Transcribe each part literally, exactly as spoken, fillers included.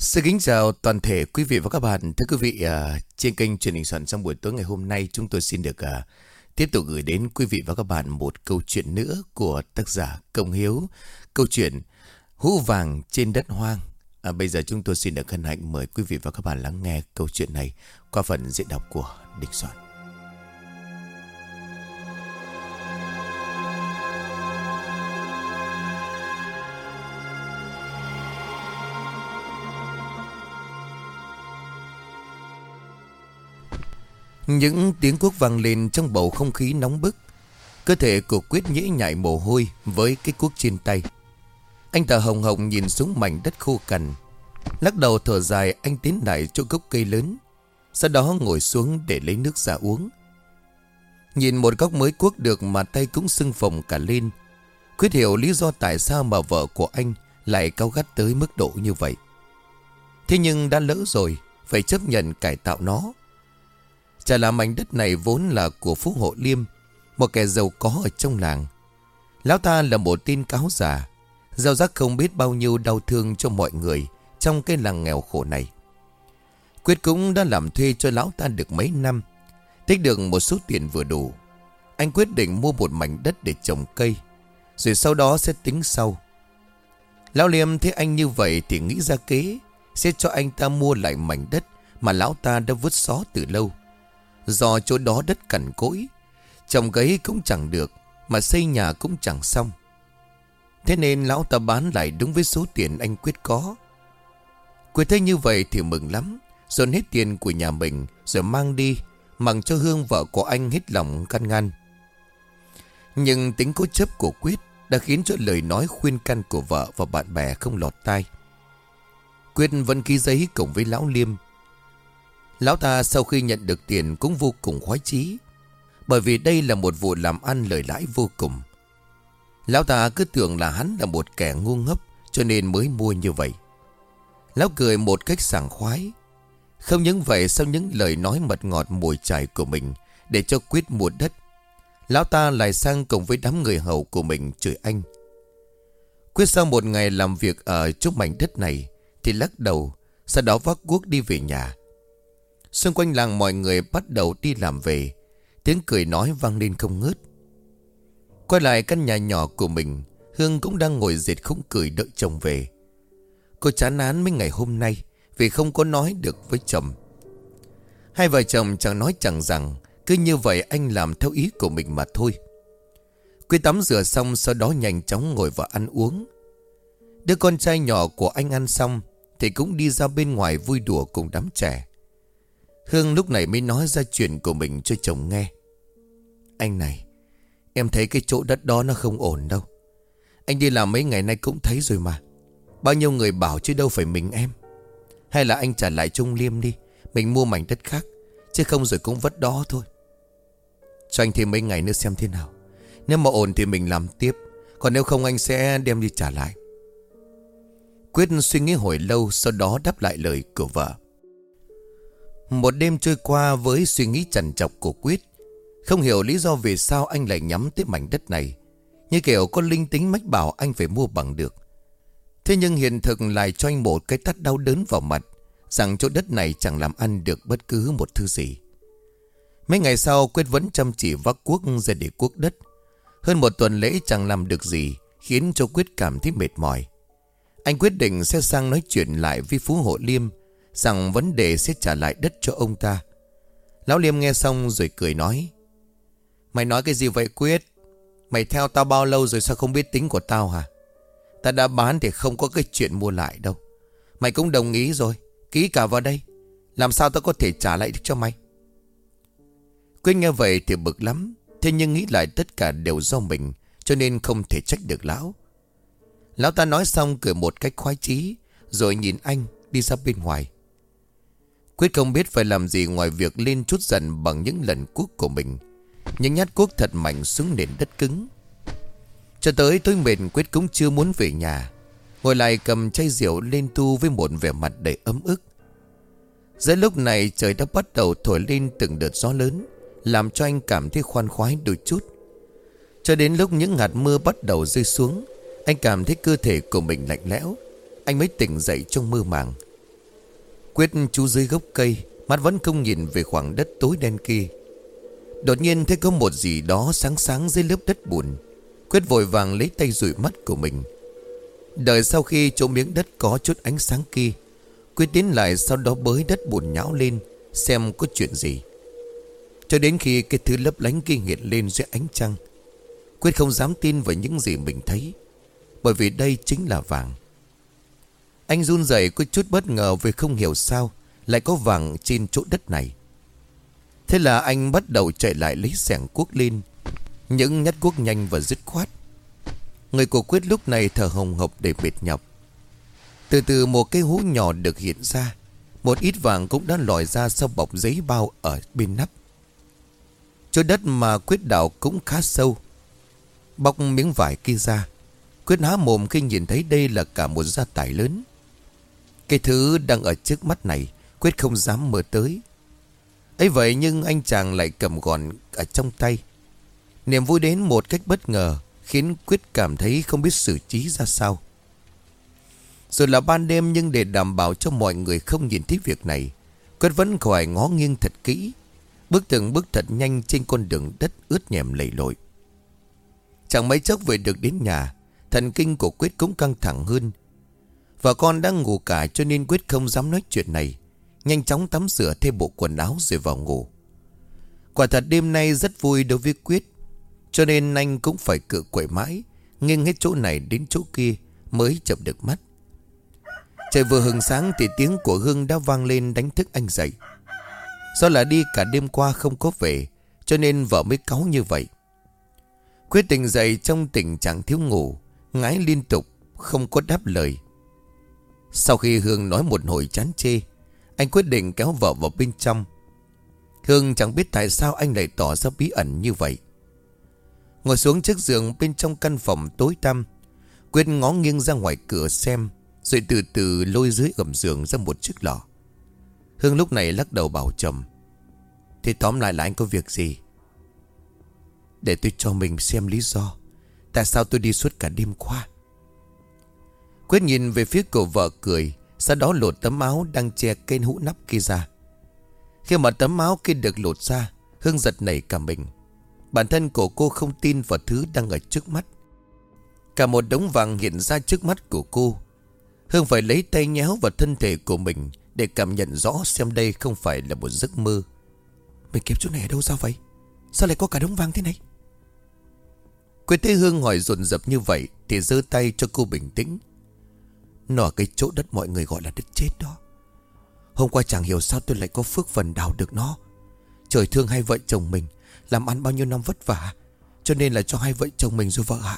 Xin kính chào toàn thể quý vị và các bạn. Thưa quý vị, à, trên kênh truyền hình Soạn trong buổi tối ngày hôm nay, chúng tôi xin được à, tiếp tục gửi đến quý vị và các bạn một câu chuyện nữa của tác giả Công Hiếu. Câu chuyện Hũ vàng trên đất hoang. À, bây giờ chúng tôi xin được hân hạnh mời quý vị và các bạn lắng nghe câu chuyện này qua phần diễn đọc của Đình Soạn. Những tiếng cuốc vang lên trong bầu không khí nóng bức. Cơ thể của Quyết nhễ nhại mồ hôi với cái cuốc trên tay. Anh ta hồng hồng nhìn xuống mảnh đất khô cằn. Lắc đầu thở dài, anh tiến lại chỗ gốc cây lớn, sau đó ngồi xuống để lấy nước ra uống. Nhìn một góc mới cuốc được mà tay cũng sưng phồng cả lên. Quyết hiểu lý do tại sao mà vợ của anh lại cáu gắt tới mức độ như vậy. Thế nhưng đã lỡ rồi, phải chấp nhận cải tạo nó. Chả là mảnh đất này vốn là của Phú Hộ Liêm, một kẻ giàu có ở trong làng. Lão ta là một tên cáo già, gieo rắc không biết bao nhiêu đau thương cho mọi người trong cái làng nghèo khổ này. Quyết cũng đã làm thuê cho lão ta được mấy năm, tích được một số tiền vừa đủ. Anh quyết định mua một mảnh đất để trồng cây, rồi sau đó sẽ tính sau. Lão Liêm thấy anh như vậy thì nghĩ ra kế sẽ cho anh ta mua lại mảnh đất mà lão ta đã vứt xó từ lâu. Do chỗ đó đất cằn cỗi, trồng cấy cũng chẳng được, mà xây nhà cũng chẳng xong. Thế nên lão ta bán lại đúng với số tiền anh Quyết có. Quyết thấy như vậy thì mừng lắm, dồn hết tiền của nhà mình rồi mang đi, mặc cho Hương vợ của anh hết lòng can ngăn. Nhưng tính cố chấp của Quyết đã khiến cho lời nói khuyên can của vợ và bạn bè không lọt tai. Quyết vẫn ký giấy cùng với lão Liêm. Lão ta sau khi nhận được tiền cũng vô cùng khoái chí, bởi vì đây là một vụ làm ăn lời lãi vô cùng. Lão ta cứ tưởng là hắn là một kẻ ngu ngốc cho nên mới mua như vậy. Lão cười một cách sảng khoái. Không những vậy, sau những lời nói mật ngọt mùi chài của mình để cho Quyết mua đất, lão ta lại sang cùng với đám người hầu của mình chửi anh. Quyết sau một ngày làm việc ở chỗ mảnh đất này thì lắc đầu, sau đó vác cuốc đi về nhà. Xung quanh làng mọi người bắt đầu đi làm về, tiếng cười nói vang lên không ngớt. Quay lại căn nhà nhỏ của mình, Hương cũng đang ngồi dệt khung cười đợi chồng về. Cô chán ngán mấy ngày hôm nay vì không có nói được với chồng. Hai vợ chồng chẳng nói chẳng rằng, cứ như vậy anh làm theo ý của mình mà thôi. Quyết tắm rửa xong, sau đó nhanh chóng ngồi vào ăn uống. Đứa con trai nhỏ của anh ăn xong thì cũng đi ra bên ngoài vui đùa cùng đám trẻ. Hương lúc này mới nói ra chuyện của mình cho chồng nghe. Anh này, em thấy cái chỗ đất đó nó không ổn đâu. Anh đi làm mấy ngày nay cũng thấy rồi mà. Bao nhiêu người bảo chứ đâu phải mình em. Hay là anh trả lại Trung Liêm đi, mình mua mảnh đất khác, chứ không rồi cũng vất đó thôi. Cho anh thêm mấy ngày nữa xem thế nào. Nếu mà ổn thì mình làm tiếp, còn nếu không anh sẽ đem đi trả lại. Quyết suy nghĩ hồi lâu, sau đó đáp lại lời của vợ. Một đêm trôi qua với suy nghĩ trằn trọc của Quyết. Không hiểu lý do vì sao anh lại nhắm tới mảnh đất này, như kiểu có linh tính mách bảo anh phải mua bằng được. Thế nhưng hiện thực lại cho anh một cái tát đau đớn vào mặt, rằng chỗ đất này chẳng làm ăn được bất cứ một thứ gì. Mấy ngày sau, Quyết vẫn chăm chỉ vác cuốc ra để cuốc đất. Hơn một tuần lễ chẳng làm được gì, khiến cho Quyết cảm thấy mệt mỏi. Anh quyết định sẽ sang nói chuyện lại với Phú Hộ Liêm, rằng vấn đề sẽ trả lại đất cho ông ta. Lão Liêm nghe xong rồi cười nói. Mày nói cái gì vậy Quyết? Mày theo tao bao lâu rồi sao không biết tính của tao hả? Ta đã bán thì không có cái chuyện mua lại đâu. Mày cũng đồng ý rồi, ký cả vào đây. Làm sao tao có thể trả lại được cho mày? Quyết nghe vậy thì bực lắm. Thế nhưng nghĩ lại tất cả đều do mình, cho nên không thể trách được lão. Lão ta nói xong cười một cách khoái chí, rồi nhìn anh đi ra bên ngoài. Quyết không biết phải làm gì ngoài việc lên chút giận bằng những lần cuốc của mình. Những nhát cuốc thật mạnh xuống nền đất cứng. Cho tới tối mệt, Quyết cũng chưa muốn về nhà, ngồi lại cầm chai rượu lên tu với một vẻ mặt đầy ấm ức. Giữa lúc này trời đã bắt đầu thổi lên từng đợt gió lớn, làm cho anh cảm thấy khoan khoái đôi chút. Cho đến lúc những hạt mưa bắt đầu rơi xuống, anh cảm thấy cơ thể của mình lạnh lẽo. Anh mới tỉnh dậy trong mơ màng. Quyết trú dưới gốc cây, mắt vẫn không nhìn về khoảng đất tối đen kia. Đột nhiên thấy có một gì đó sáng sáng dưới lớp đất bùn. Quyết vội vàng lấy tay dụi mắt của mình. Đợi sau khi chỗ miếng đất có chút ánh sáng kia, Quyết tiến lại, sau đó bới đất bùn nhão lên xem có chuyện gì. Cho đến khi cái thứ lấp lánh kia hiện lên dưới ánh trăng, Quyết không dám tin vào những gì mình thấy, bởi vì đây chính là vàng. Anh run rẩy có chút bất ngờ vì không hiểu sao lại có vàng trên chỗ đất này. Thế là anh bắt đầu chạy lại lấy xẻng cuốc lên, những nhát cuốc nhanh và dứt khoát. Người của Quyết lúc này thở hồng hộc để mệt nhọc. Từ từ một cái hũ nhỏ được hiện ra. Một ít vàng cũng đã lòi ra sau bọc giấy bao ở bên nắp. Chỗ đất mà Quyết đào cũng khá sâu. Bọc miếng vải kia ra, Quyết há mồm khi nhìn thấy đây là cả một gia tài lớn. Cái thứ đang ở trước mắt này Quyết không dám mơ tới. Ấy vậy nhưng anh chàng lại cầm gọn ở trong tay. Niềm vui đến một cách bất ngờ khiến Quyết cảm thấy không biết xử trí ra sao. Rồi là ban đêm, nhưng để đảm bảo cho mọi người không nhìn thấy việc này, Quyết vẫn phải ngó nghiêng thật kỹ, bước từng bước thật nhanh trên con đường đất ướt nhèm lầy lội. Chẳng mấy chốc về được đến nhà, thần kinh của Quyết cũng căng thẳng hơn. Vợ con đang ngủ cả cho nên Quyết không dám nói chuyện này. Nhanh chóng tắm rửa thêm bộ quần áo rồi vào ngủ. Quả thật đêm nay rất vui đối với Quyết, cho nên anh cũng phải cựa quậy mãi, nghiêng hết chỗ này đến chỗ kia mới chợp được mắt. Trời vừa hừng sáng thì tiếng của Hương đã vang lên đánh thức anh dậy. Do là đi cả đêm qua không có về, cho nên vợ mới cáu như vậy. Quyết tỉnh dậy trong tình trạng thiếu ngủ, ngáy liên tục, không có đáp lời. Sau khi Hương nói một hồi chán chê, anh quyết định kéo vợ vào bên trong. Hương chẳng biết tại sao anh lại tỏ ra bí ẩn như vậy. Ngồi xuống chiếc giường bên trong căn phòng tối tăm, Quyết ngó nghiêng ra ngoài cửa xem, rồi từ từ lôi dưới gầm giường ra một chiếc lọ. Hương lúc này lắc đầu bảo chồng: "Thì tóm lại là anh có việc gì? Để tôi cho mình xem lý do tại sao tôi đi suốt cả đêm qua." Quyết nhìn về phía cổ vợ cười, sau đó lột tấm áo đang che cây hũ nắp kia ra. Khi mà tấm áo kia được lột ra, Hương giật nảy cả mình. Bản thân của cô không tin vào thứ đang ở trước mắt. Cả một đống vàng hiện ra trước mắt của cô. Hương phải lấy tay nhéo vào thân thể của mình để cảm nhận rõ xem đây không phải là một giấc mơ. Mình kiếm chỗ này ở đâu sao vậy? Sao lại có cả đống vàng thế này? Quyết thấy Hương hỏi dồn dập như vậy thì giơ tay cho cô bình tĩnh. Nó ở cái chỗ đất mọi người gọi là đất chết đó. Hôm qua chẳng hiểu sao tôi lại có phước phần đào được nó. Trời thương hai vợ chồng mình, làm ăn bao nhiêu năm vất vả, cho nên là cho hai vợ chồng mình rồi vợ ạ.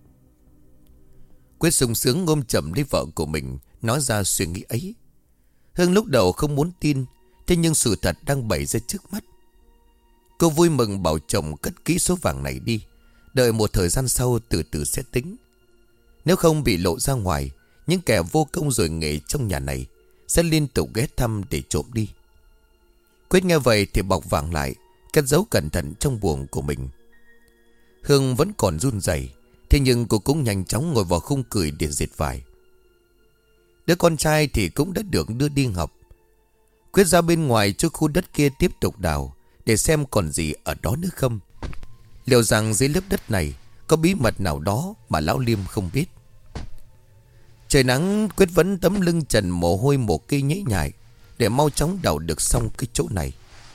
Quyết sung sướng ôm chầm lấy vợ của mình, nói ra suy nghĩ ấy. Hương lúc đầu không muốn tin, thế nhưng sự thật đang bày ra trước mắt. Cô vui mừng bảo chồng cất kỹ số vàng này đi, đợi một thời gian sau từ từ sẽ tính. Nếu không bị lộ ra ngoài, những kẻ vô công rồi nghề trong nhà này sẽ liên tục ghé thăm để trộm đi. Quyết nghe vậy thì bọc vàng lại, cất giấu cẩn thận trong buồng của mình. Hương vẫn còn run rẩy, thế nhưng cô cũng nhanh chóng ngồi vào khung cửi để dệt vải. Đứa con trai thì cũng đã được đưa đi học. Quyết ra bên ngoài cho khu đất kia tiếp tục đào, để xem còn gì ở đó nữa không. Liệu rằng dưới lớp đất này có bí mật nào đó mà lão Liêm không biết. Trời nắng, Quyết vẫn tấm lưng trần mồ hôi một cây nhễ nhại để mau chóng đào được xong cái chỗ này.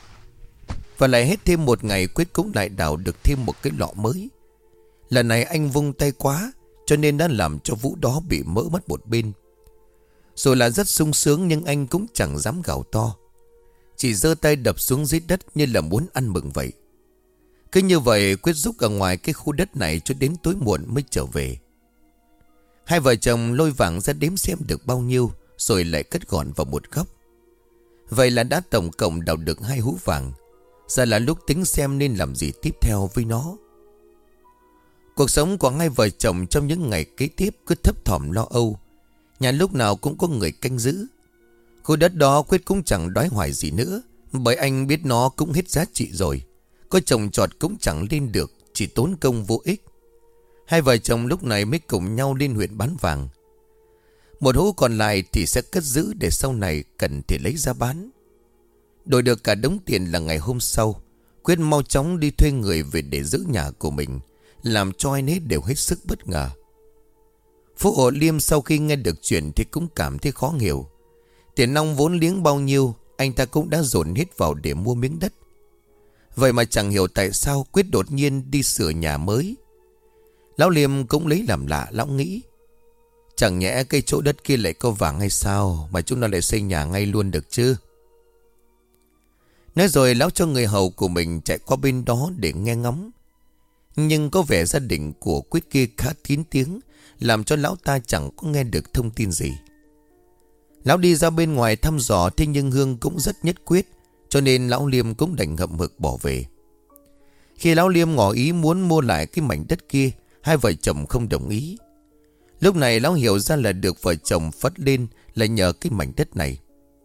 Và lại hết thêm một ngày, Quyết cũng lại đào được thêm một cái lọ mới. Lần này anh vung tay quá, cho nên đã làm cho Vũ đó bị mỡ mất một bên. Rồi là rất sung sướng, nhưng anh cũng chẳng dám gào to, chỉ giơ tay đập xuống dưới đất như là muốn ăn mừng vậy. Cứ như vậy Quyết rúc ở ngoài cái khu đất này cho đến tối muộn mới trở về. Hai vợ chồng lôi vàng ra đếm xem được bao nhiêu, rồi lại cất gọn vào một góc. Vậy là đã tổng cộng đào được hai hũ vàng. Giờ là lúc tính xem nên làm gì tiếp theo với nó. Cuộc sống của hai vợ chồng trong những ngày kế tiếp cứ thấp thỏm lo âu. Nhà lúc nào cũng có người canh giữ. Khu đất đó Quyết cũng chẳng đói hoài gì nữa, bởi anh biết nó cũng hết giá trị rồi. Có trồng trọt cũng chẳng lên được, chỉ tốn công vô ích. Hai vợ chồng lúc này mới cùng nhau lên huyện bán vàng. Một hũ còn lại thì sẽ cất giữ để sau này cần thì lấy ra bán. Đổi được cả đống tiền là ngày hôm sau, Quyết mau chóng đi thuê người về để giữ nhà của mình, làm cho ai nấy đều hết sức bất ngờ. Phú Hộ Liêm sau khi nghe được chuyện thì cũng cảm thấy khó hiểu. Tiền nong vốn liếng bao nhiêu, anh ta cũng đã dồn hết vào để mua miếng đất. Vậy mà chẳng hiểu tại sao Quyết đột nhiên đi sửa nhà mới. Lão Liêm cũng lấy làm lạ. Lão nghĩ, chẳng nhẽ cái chỗ đất kia lại có vàng hay sao mà chúng ta lại xây nhà ngay luôn được chứ. Nói rồi lão cho người hầu của mình chạy qua bên đó để nghe ngóng. Nhưng có vẻ gia đình của Quyết kia khá kín tiếng, làm cho lão ta chẳng có nghe được thông tin gì. Lão đi ra bên ngoài thăm dò, thế nhưng Hương cũng rất nhất quyết, cho nên lão Liêm cũng đành ngậm ngực bỏ về. Khi lão Liêm ngỏ ý muốn mua lại cái mảnh đất kia, hai vợ chồng không đồng ý. Lúc này lão hiểu ra là được vợ chồng phất lên là nhờ cái mảnh đất này.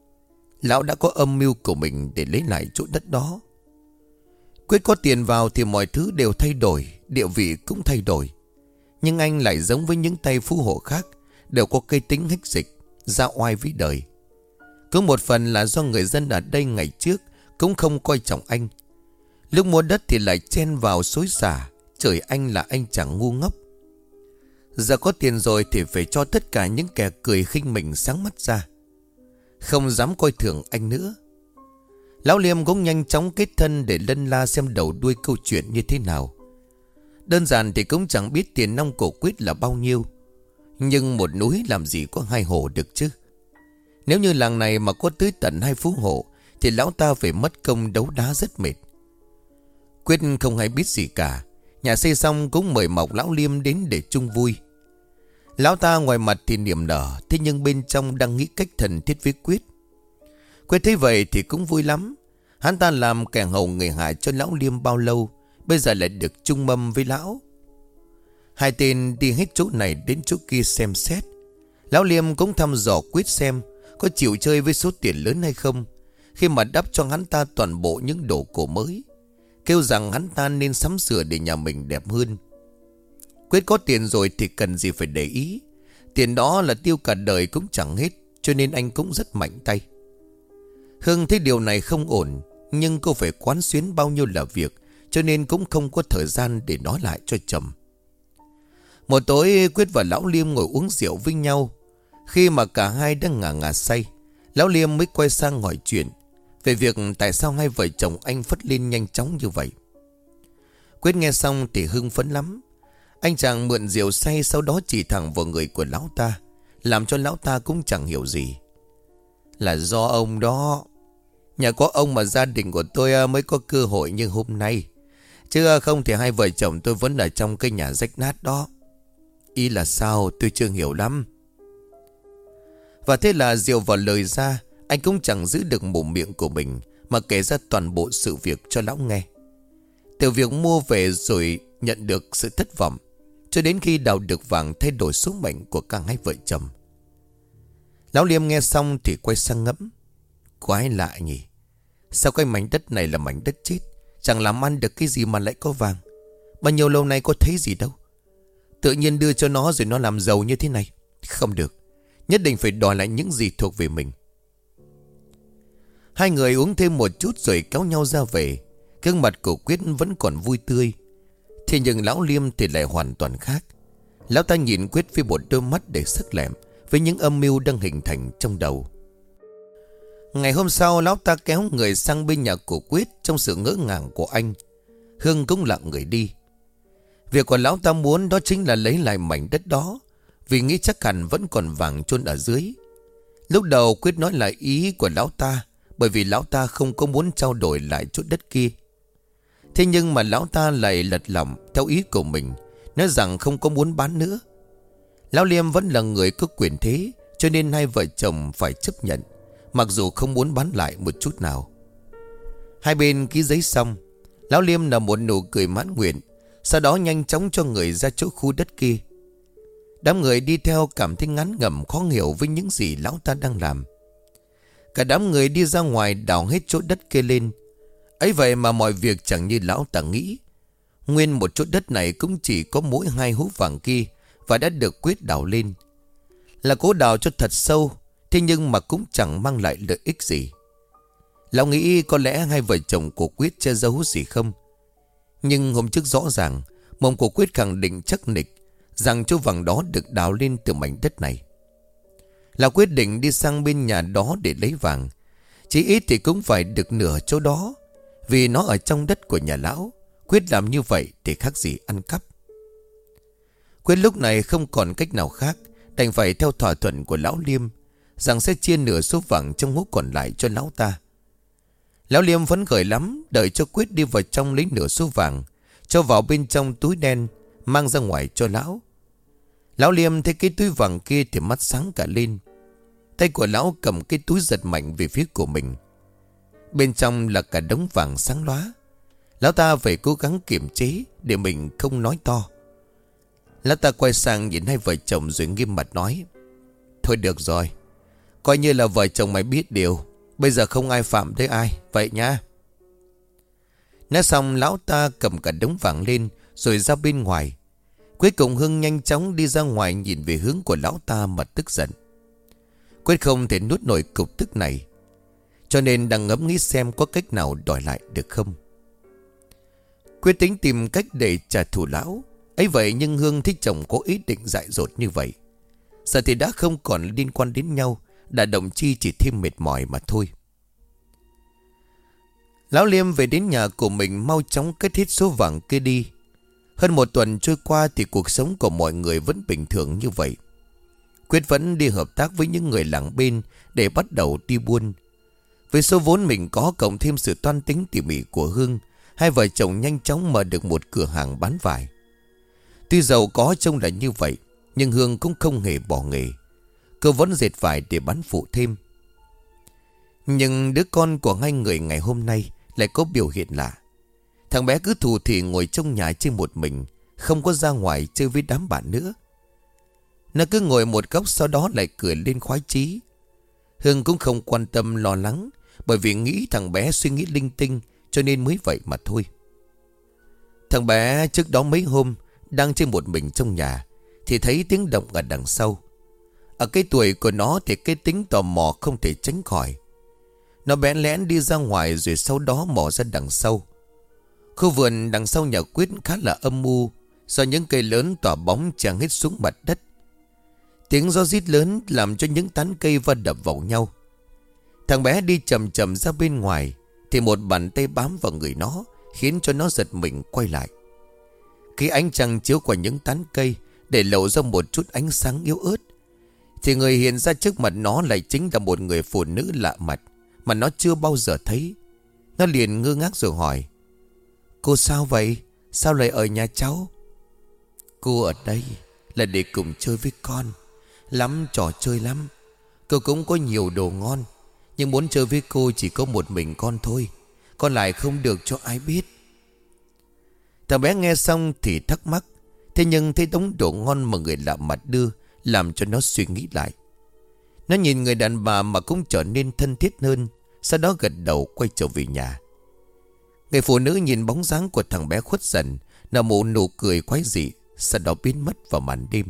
Lão đã có âm mưu của mình để lấy lại chỗ đất đó. Quyết có tiền vào thì mọi thứ đều thay đổi, địa vị cũng thay đổi. Nhưng anh lại giống với những tay phú hộ khác, đều có cây tính hích dịch, ra oai với đời. Cứ một phần là do người dân ở đây ngày trước cũng không coi trọng anh. Lúc mua đất thì lại chen vào xối xả, chửi anh là anh chàng ngu ngốc. Giờ có tiền rồi thì phải cho tất cả những kẻ cười khinh mình sáng mắt ra, không dám coi thường anh nữa. Lão Liêm cũng nhanh chóng kết thân để lân la xem đầu đuôi câu chuyện như thế nào. Đơn giản thì cũng chẳng biết tiền nong của Quyết là bao nhiêu, nhưng một núi làm gì có hai hồ được chứ. Nếu như làng này mà có tới tận hai phú hộ thì lão ta phải mất công đấu đá rất mệt. Quyết không hay biết gì cả. Nhà xây xong cũng mời mọc lão Liêm đến để chung vui. Lão ta ngoài mặt thì niềm nở, thế nhưng bên trong đang nghĩ cách thần thiết với Quyết. Quyết thấy vậy thì cũng vui lắm. Hắn ta làm kẻ hầu người hại cho lão Liêm bao lâu, bây giờ lại được chung mâm với lão. Hai tên đi hết chỗ này đến chỗ kia xem xét. Lão Liêm cũng thăm dò Quyết xem có chịu chơi với số tiền lớn hay không, khi mà đắp cho hắn ta toàn bộ những đồ cổ mới, kêu rằng hắn ta nên sắm sửa để nhà mình đẹp hơn. Quyết có tiền rồi thì cần gì phải để ý. Tiền đó là tiêu cả đời cũng chẳng hết, cho nên anh cũng rất mạnh tay. Hương thấy điều này không ổn, nhưng cô phải quán xuyến bao nhiêu là việc, cho nên cũng không có thời gian để nói lại cho chồng. Một tối Quyết và lão Liêm ngồi uống rượu với nhau. Khi mà cả hai đang ngà ngà say, lão Liêm mới quay sang hỏi chuyện về việc tại sao hai vợ chồng anh phất lên nhanh chóng như vậy. Quyết nghe xong thì hưng phấn lắm. Anh chàng mượn rượu say, sau đó chỉ thẳng vào người của lão ta, làm cho lão ta cũng chẳng hiểu gì. Là do ông đó. Nhà có ông mà gia đình của tôi mới có cơ hội như hôm nay, chứ không thì hai vợ chồng tôi vẫn ở trong cái nhà rách nát đó. Ý là sao tôi chưa hiểu lắm. Và thế là rượu vào lời ra, anh cũng chẳng giữ được mồm miệng của mình, mà kể ra toàn bộ sự việc cho lão nghe. Từ việc mua về rồi nhận được sự thất vọng, cho đến khi đào được vàng thay đổi số mệnh của cả hai vợ chồng. Lão Liêm nghe xong thì quay sang ngẫm. Quái lạ nhỉ, sao cái mảnh đất này là mảnh đất chết, chẳng làm ăn được cái gì mà lại có vàng. Bao nhiêu lâu nay có thấy gì đâu, tự nhiên đưa cho nó rồi nó làm giàu như thế này. Không được, nhất định phải đòi lại những gì thuộc về mình. Hai người uống thêm một chút rồi kéo nhau ra về. Gương mặt của Quyết vẫn còn vui tươi, thế nhưng lão Liêm thì lại hoàn toàn khác. Lão ta nhìn Quyết với một đôi mắt đầy sắc lẹm, với những âm mưu đang hình thành trong đầu. Ngày hôm sau, lão ta kéo người sang bên nhà của Quyết trong sự ngỡ ngàng của anh. Hương cũng lặng người đi. Việc của lão ta muốn đó chính là lấy lại mảnh đất đó, vì nghĩ chắc hẳn vẫn còn vàng chôn ở dưới. Lúc đầu Quyết nói lại ý của lão ta, bởi vì lão ta không có muốn trao đổi lại chút đất kia. Thế nhưng mà lão ta lại lật lọng theo ý của mình, nói rằng không có muốn bán nữa. Lão Liêm vẫn là người có quyền thế, cho nên hai vợ chồng phải chấp nhận, mặc dù không muốn bán lại một chút nào. Hai bên ký giấy xong, lão Liêm nở một nụ cười mãn nguyện, sau đó nhanh chóng cho người ra chỗ khu đất kia. Đám người đi theo cảm thấy ngán ngẩm khó hiểu với những gì lão ta đang làm. Cả đám người đi ra ngoài đào hết chỗ đất kia lên. Ấy vậy mà mọi việc chẳng như lão ta nghĩ. Nguyên một chỗ đất này cũng chỉ có mỗi hai hũ vàng kia, và đã được Quyết đào lên. Là cố đào cho thật sâu, thế nhưng mà cũng chẳng mang lại lợi ích gì. Lão nghĩ có lẽ hai vợ chồng của Quyết che giấu gì không. Nhưng hôm trước rõ ràng mồm của Quyết khẳng định chắc nịch rằng chỗ vàng đó được đào lên từ mảnh đất này. Lão quyết định đi sang bên nhà đó để lấy vàng. Chỉ ít thì cũng phải được nửa chỗ đó, vì nó ở trong đất của nhà lão. Quyết làm như vậy thì khác gì ăn cắp. Quyết lúc này không còn cách nào khác, đành phải theo thỏa thuận của lão Liêm rằng sẽ chia nửa số vàng trong hố còn lại cho lão ta. Lão Liêm phấn khởi lắm, đợi cho Quyết đi vào trong lấy nửa số vàng, cho vào bên trong túi đen, mang ra ngoài cho lão. Lão Liêm thấy cái túi vàng kia thì mắt sáng cả lên. Tay của lão cầm cái túi giật mạnh về phía của mình. Bên trong là cả đống vàng sáng lóa. Lão ta phải cố gắng kiềm chế để mình không nói to. Lão ta quay sang nhìn hai vợ chồng rồi nghiêm mặt nói: thôi được rồi, coi như là vợ chồng mày biết điều. Bây giờ không ai phạm tới ai, vậy nha. Nói xong lão ta cầm cả đống vàng lên rồi ra bên ngoài. Quyết cùng Hưng nhanh chóng đi ra ngoài, nhìn về hướng của lão ta mà tức giận. Quyết không thể nuốt nổi cục tức này, cho nên đang ngẫm nghĩ xem có cách nào đòi lại được không. Quyết tính tìm cách để trả thù lão ấy vậy, nhưng Hương thích chồng có ý định dại dột như vậy. Giờ thì đã không còn liên quan đến nhau, đã động chi chỉ thêm mệt mỏi mà thôi. Lão Liêm về đến nhà của mình mau chóng cất hết số vàng kia đi. Hơn một tuần trôi qua thì cuộc sống của mọi người vẫn bình thường như vậy. Quyết vẫn đi hợp tác với những người làng bên để bắt đầu đi buôn. Với số vốn mình có cộng thêm sự toan tính tỉ mỉ của Hương, hai vợ chồng nhanh chóng mở được một cửa hàng bán vải. Tuy giàu có trông là như vậy, nhưng Hương cũng không hề bỏ nghề. Cô vẫn dệt vải để bán phụ thêm. Nhưng đứa con của hai người ngày hôm nay lại có biểu hiện lạ. Thằng bé cứ thù thì ngồi trong nhà chơi một mình, không có ra ngoài chơi với đám bạn nữa. Nó cứ ngồi một góc, sau đó lại cười lên khoái chí. Hương cũng không quan tâm lo lắng, bởi vì nghĩ thằng bé suy nghĩ linh tinh, cho nên mới vậy mà thôi. Thằng bé trước đó mấy hôm đang chơi một mình trong nhà thì thấy tiếng động ở đằng sau. Ở cái tuổi của nó thì cái tính tò mò không thể tránh khỏi. Nó bẽn lẽn đi ra ngoài rồi sau đó mò ra đằng sau. Khu vườn đằng sau nhà Quyết khá là âm u, do những cây lớn tỏa bóng tràn hết xuống mặt đất. Tiếng gió rít lớn làm cho những tán cây va đập vào nhau. Thằng bé đi chậm chậm ra bên ngoài thì một bàn tay bám vào người nó, khiến cho nó giật mình quay lại. Khi ánh trăng chiếu qua những tán cây để lộ ra một chút ánh sáng yếu ớt, thì người hiện ra trước mặt nó lại chính là một người phụ nữ lạ mặt mà nó chưa bao giờ thấy. Nó liền ngơ ngác rồi hỏi: cô sao vậy? Sao lại ở nhà cháu? Cô ở đây là để cùng chơi với con. Lắm trò chơi lắm. Cô cũng có nhiều đồ ngon, nhưng muốn chơi với cô chỉ có một mình con thôi. Con lại không được cho ai biết. Thằng bé nghe xong thì thắc mắc. Thế nhưng thấy đống đồ ngon mà người lạ mặt đưa làm cho nó suy nghĩ lại. Nó nhìn người đàn bà mà cũng trở nên thân thiết hơn, sau đó gật đầu quay trở về nhà. Người phụ nữ nhìn bóng dáng của thằng bé khuất dần, nở một nụ cười quái dị, sau đó biến mất vào màn đêm.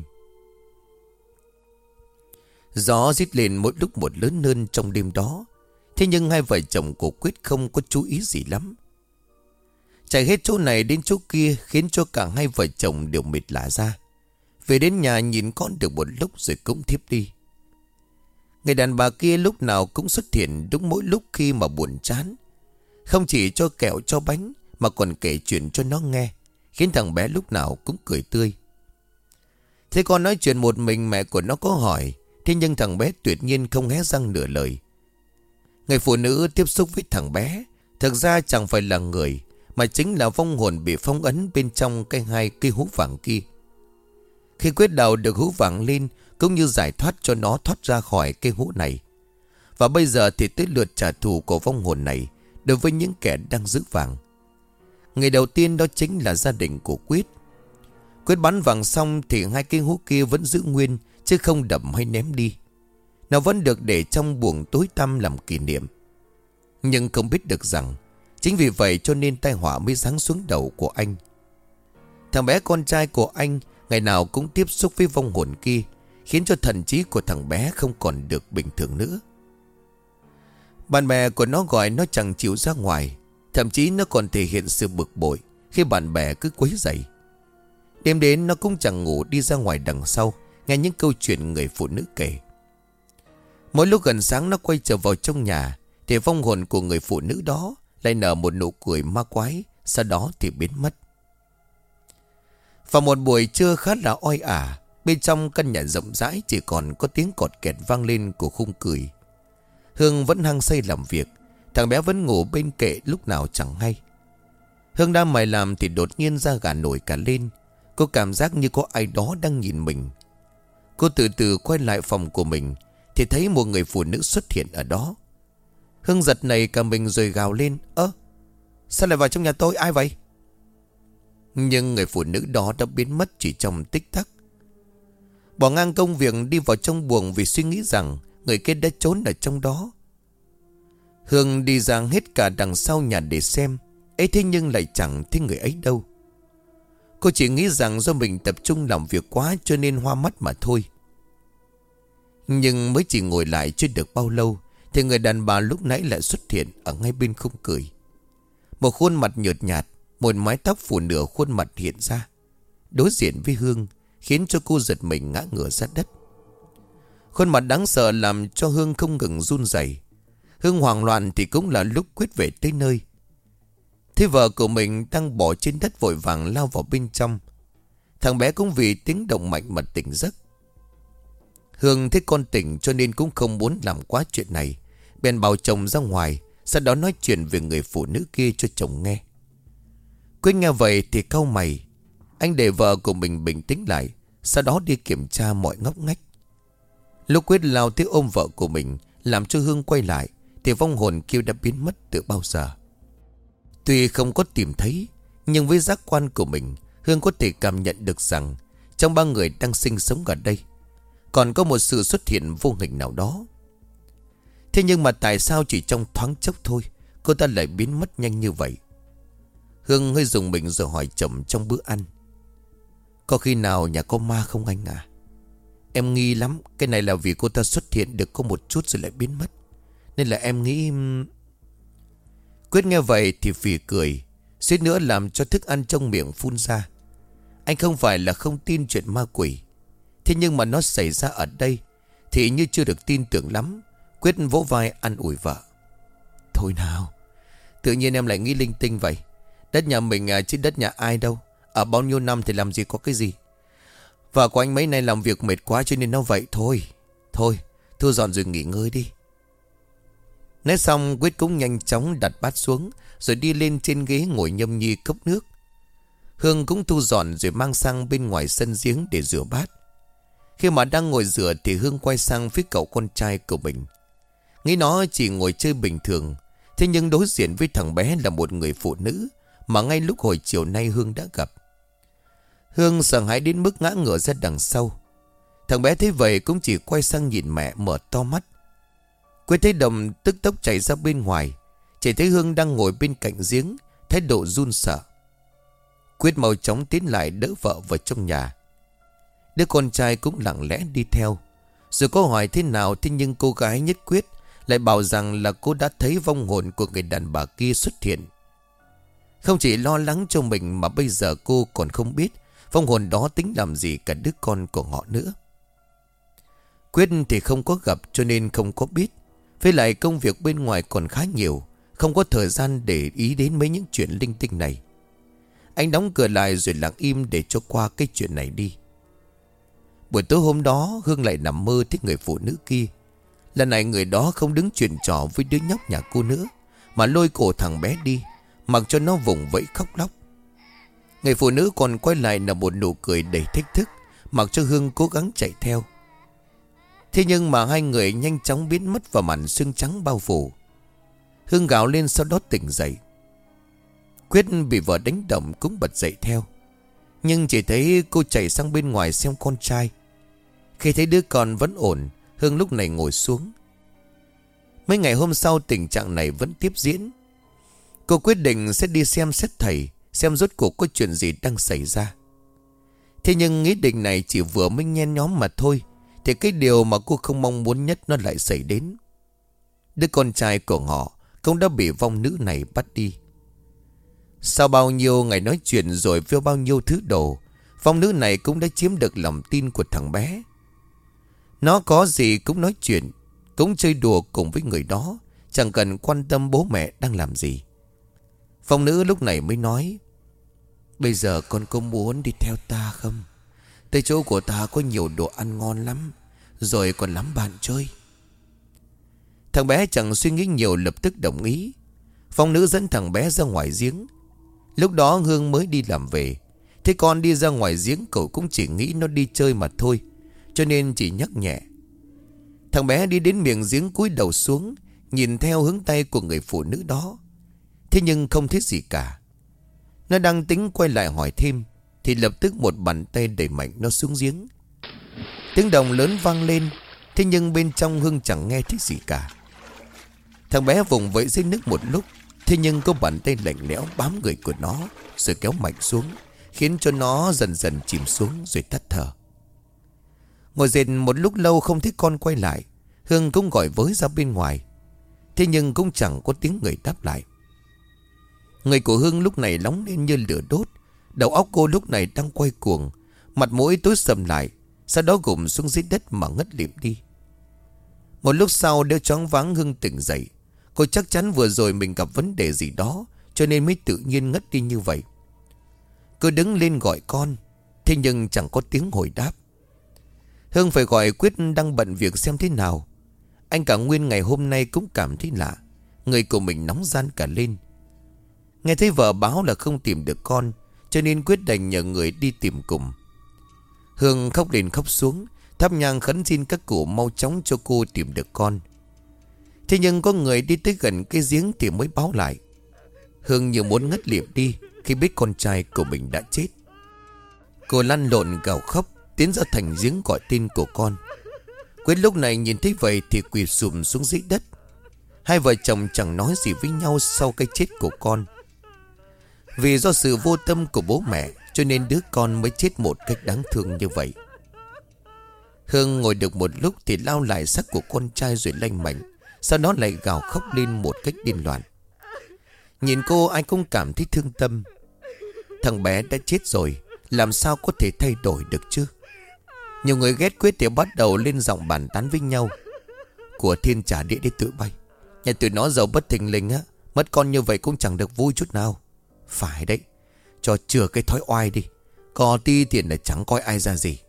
Gió rít lên mỗi lúc một lớn hơn trong đêm đó. Thế nhưng hai vợ chồng của Quyết không có chú ý gì lắm. Chạy hết chỗ này đến chỗ kia khiến cho cả hai vợ chồng đều mệt lả ra. Về đến nhà nhìn con được một lúc rồi cũng thiếp đi. Người đàn bà kia lúc nào cũng xuất hiện đúng mỗi lúc khi mà buồn chán. Không chỉ cho kẹo cho bánh mà còn kể chuyện cho nó nghe, khiến thằng bé lúc nào cũng cười tươi. Thế con nói chuyện một mình, mẹ của nó có hỏi, thế nhưng thằng bé tuyệt nhiên không hé răng nửa lời. Người phụ nữ tiếp xúc với thằng bé thực ra chẳng phải là người, mà chính là vong hồn bị phong ấn bên trong cái hai cây hũ vàng kia. Khi Quyết đào được hũ vàng lên, cũng như giải thoát cho nó thoát ra khỏi cây hũ này. Và bây giờ thì tới lượt trả thù của vong hồn này đối với những kẻ đang giữ vàng. Người đầu tiên đó chính là gia đình của Quyết. Quyết bắn vàng xong thì hai cây hũ kia vẫn giữ nguyên, chứ không đập hay ném đi. Nó vẫn được để trong buồng tối tăm làm kỷ niệm. Nhưng không biết được rằng chính vì vậy cho nên tai họa mới giáng xuống đầu của anh. Thằng bé con trai của anh ngày nào cũng tiếp xúc với vong hồn kia, khiến cho thần trí của thằng bé không còn được bình thường nữa. Bạn bè của nó gọi nó chẳng chịu ra ngoài. Thậm chí nó còn thể hiện sự bực bội khi bạn bè cứ quấy rầy. Đêm đến nó cũng chẳng ngủ, đi ra ngoài đằng sau nghe những câu chuyện người phụ nữ kể. Mỗi lúc gần sáng nó quay trở vào trong nhà thì vong hồn của người phụ nữ đó lại nở một nụ cười ma quái, sau đó thì biến mất. Vào một buổi trưa khá là oi ả, bên trong căn nhà rộng rãi chỉ còn có tiếng cọt kẹt vang lên của khung cười. Hương vẫn hăng say làm việc, thằng bé vẫn ngủ bên kệ lúc nào chẳng hay. Hương đang mải làm thì đột nhiên da gà nổi cả lên. Cô cảm giác như có ai đó đang nhìn mình. Cô từ từ quay lại phòng của mình thì thấy một người phụ nữ xuất hiện ở đó. Hương giật nảy cả mình rồi gào lên: Ơ, sao lại vào trong nhà tôi, ai vậy? Nhưng người phụ nữ đó đã biến mất chỉ trong tích tắc. Bỏ ngang công việc đi vào trong buồng vì suy nghĩ rằng người kia đã trốn ở trong đó. Hương đi ra hết cả đằng sau nhà để xem, ấy thế nhưng lại chẳng thấy người ấy đâu. Cô chỉ nghĩ rằng do mình tập trung làm việc quá cho nên hoa mắt mà thôi. Nhưng mới chỉ ngồi lại chưa được bao lâu thì người đàn bà lúc nãy lại xuất hiện ở ngay bên khung cười. Một khuôn mặt nhợt nhạt, một mái tóc phủ nửa khuôn mặt hiện ra, đối diện với Hương, khiến cho cô giật mình ngã ngửa ra đất. Khuôn mặt đáng sợ làm cho Hương không ngừng run rẩy. Hương hoảng loạn thì cũng là lúc Quyết về tới nơi. Thế vợ của mình đang bỏ trên đất vội vàng lao vào bên trong. Thằng bé cũng vì tiếng động mạnh mà tỉnh giấc. Hương thấy con tỉnh cho nên cũng không muốn làm quá chuyện này, bèn bảo chồng ra ngoài, sau đó nói chuyện về người phụ nữ kia cho chồng nghe. Quyết nghe vậy thì cau mày. Anh để vợ của mình bình tĩnh lại, sau đó đi kiểm tra mọi ngóc ngách. Lúc Quyết lao tới ôm vợ của mình, làm cho Hương quay lại, thì vong hồn kia đã biến mất từ bao giờ. Tuy không có tìm thấy, nhưng với giác quan của mình, Hương có thể cảm nhận được rằng trong ba người đang sinh sống ở đây còn có một sự xuất hiện vô hình nào đó. Thế nhưng mà tại sao chỉ trong thoáng chốc thôi cô ta lại biến mất nhanh như vậy? Hương hơi rùng mình rồi hỏi chồng trong bữa ăn: Có khi nào nhà có ma không anh à? Em nghi lắm. Cái này là vì cô ta xuất hiện được có một chút rồi lại biến mất, nên là em nghĩ... Quyết nghe vậy thì phì cười, suýt nữa làm cho thức ăn trong miệng phun ra. Anh không phải là không tin chuyện ma quỷ, thế nhưng mà nó xảy ra ở đây thì như chưa được tin tưởng lắm. Quyết vỗ vai an ủi vợ: Thôi nào, tự nhiên em lại nghĩ linh tinh vậy. Đất nhà mình à, chứ đất nhà ai đâu. Ở bao nhiêu năm thì làm gì có cái gì. Vợ của anh mấy nay làm việc mệt quá cho nên nó vậy thôi. Thôi, thu dọn rồi nghỉ ngơi đi. Nói xong Quyết cũng nhanh chóng đặt bát xuống, rồi đi lên trên ghế ngồi nhâm nhi cốc nước. Hương cũng thu dọn rồi mang sang bên ngoài sân giếng để rửa bát. Khi mà đang ngồi rửa thì Hương quay sang phía cậu con trai của mình. Nghĩ nó chỉ ngồi chơi bình thường, thế nhưng đối diện với thằng bé là một người phụ nữ mà ngay lúc hồi chiều nay Hương đã gặp. Hương sợ hãi đến mức ngã ngửa ra đằng sau. Thằng bé thấy vậy cũng chỉ quay sang nhìn mẹ mở to mắt. Quyết thấy Đồng tức tốc chạy ra bên ngoài, chỉ thấy Hương đang ngồi bên cạnh giếng, thái độ run sợ. Quyết mau chóng tiến lại đỡ vợ vào trong nhà. Đứa con trai cũng lặng lẽ đi theo. Dù có hỏi thế nào thế nhưng cô gái nhất quyết lại bảo rằng là cô đã thấy vong hồn của người đàn bà kia xuất hiện. Không chỉ lo lắng cho mình mà bây giờ cô còn không biết vong hồn đó tính làm gì cả đứa con của họ nữa. Quyết thì không có gặp cho nên không có biết. Với lại công việc bên ngoài còn khá nhiều, không có thời gian để ý đến mấy những chuyện linh tinh này. Anh đóng cửa lại rồi lặng im để cho qua cái chuyện này đi. Buổi tối hôm đó Hương lại nằm mơ thấy người phụ nữ kia. Lần này người đó không đứng chuyện trò với đứa nhóc nhà cô nữa, mà lôi cổ thằng bé đi, mặc cho nó vùng vẫy khóc lóc. Người phụ nữ còn quay lại là một nụ cười đầy thách thức, mặc cho Hương cố gắng chạy theo. Thế nhưng mà hai người nhanh chóng biến mất vào màn sương trắng bao phủ. Hương gào lên sau đó tỉnh dậy. Quyết bị vợ đánh động cũng bật dậy theo, nhưng chỉ thấy cô chạy sang bên ngoài xem con trai. Khi thấy đứa con vẫn ổn, Hương lúc này ngồi xuống. Mấy ngày hôm sau tình trạng này vẫn tiếp diễn. Cô quyết định sẽ đi xem xét thầy, xem rốt cuộc có chuyện gì đang xảy ra. Thế nhưng ý định này chỉ vừa mới nhen nhóm mà thôi, thì cái điều mà cô không mong muốn nhất nó lại xảy đến. Đứa con trai của họ cũng đã bị vong nữ này bắt đi. Sau bao nhiêu ngày nói chuyện rồi với bao nhiêu thứ đồ, vong nữ này cũng đã chiếm được lòng tin của thằng bé. Nó có gì cũng nói chuyện, cũng chơi đùa cùng với người đó, chẳng cần quan tâm bố mẹ đang làm gì. Vong nữ lúc này mới nói: bây giờ con có muốn đi theo ta không? Tới chỗ của ta có nhiều đồ ăn ngon lắm, rồi còn lắm bạn chơi. Thằng bé chẳng suy nghĩ nhiều, lập tức đồng ý. Vong nữ dẫn thằng bé ra ngoài giếng. Lúc đó Hương mới đi làm về. Thế con đi ra ngoài giếng, cậu cũng chỉ nghĩ nó đi chơi mà thôi, cho nên chỉ nhắc nhẹ. Thằng bé đi đến miệng giếng cúi đầu xuống, nhìn theo hướng tay của người phụ nữ đó. Thế nhưng không thấy gì cả. Nó đang tính quay lại hỏi thêm, thì lập tức một bàn tay đẩy mạnh nó xuống giếng. Tiếng động lớn vang lên, thế nhưng bên trong Hương chẳng nghe thấy gì cả. Thằng bé vùng vẫy dưới nước một lúc, thế nhưng có bàn tay lạnh lẽo bám người của nó, rồi kéo mạnh xuống, khiến cho nó dần dần chìm xuống rồi tắt thở. Ngồi dệt một lúc lâu không thấy con quay lại, Hương cũng gọi với ra bên ngoài. Thế nhưng cũng chẳng có tiếng người đáp lại. Người của Hương lúc này nóng lên như lửa đốt. Đầu óc cô lúc này đang quay cuồng, mặt mũi tối sầm lại, sau đó gục xuống dưới đất mà ngất lịm đi. Một lúc sau đeo choáng váng Hương tỉnh dậy. Cô chắc chắn vừa rồi mình gặp vấn đề gì đó, cho nên mới tự nhiên ngất đi như vậy. Cô đứng lên gọi con, thế nhưng chẳng có tiếng hồi đáp. Hương phải gọi Quyết đang bận việc xem thế nào. Anh cả Nguyên ngày hôm nay cũng cảm thấy lạ, người của mình nóng gian cả lên. Nghe thấy vợ báo là không tìm được con, cho nên Quyết đành nhờ người đi tìm cùng. Hương khóc lên khóc xuống, thắp nhang khấn xin các cụ mau chóng cho cô tìm được con. Thế nhưng có người đi tới gần cái giếng thì mới báo lại. Hương như muốn ngất lịm đi khi biết con trai của mình đã chết. Cô lăn lộn gào khóc tiến ra thành giếng gọi tên của con. Quyết lúc này nhìn thấy vậy thì quỳ sụp xuống dưới đất. Hai vợ chồng chẳng nói gì với nhau sau cái chết của con. Vì do sự vô tâm của bố mẹ, cho nên đứa con mới chết một cách đáng thương như vậy. Hương ngồi được một lúc thì lao lại xác của con trai rồi lanh mạnh, sau đó lại gào khóc lên một cách điên loạn. Nhìn cô ai cũng cảm thấy thương tâm. Thằng bé đã chết rồi, làm sao có thể thay đổi được chứ? Nhiều người ghét Quyết thì bắt đầu lên giọng bàn tán với nhau. Của thiên trả địa để tự bay, nhà tụi nó giàu bất thình lình á, mất con như vậy cũng chẳng được vui chút nào. Phải đấy, cho chừa cái thói oai đi, có ti tiền là chẳng coi ai ra gì.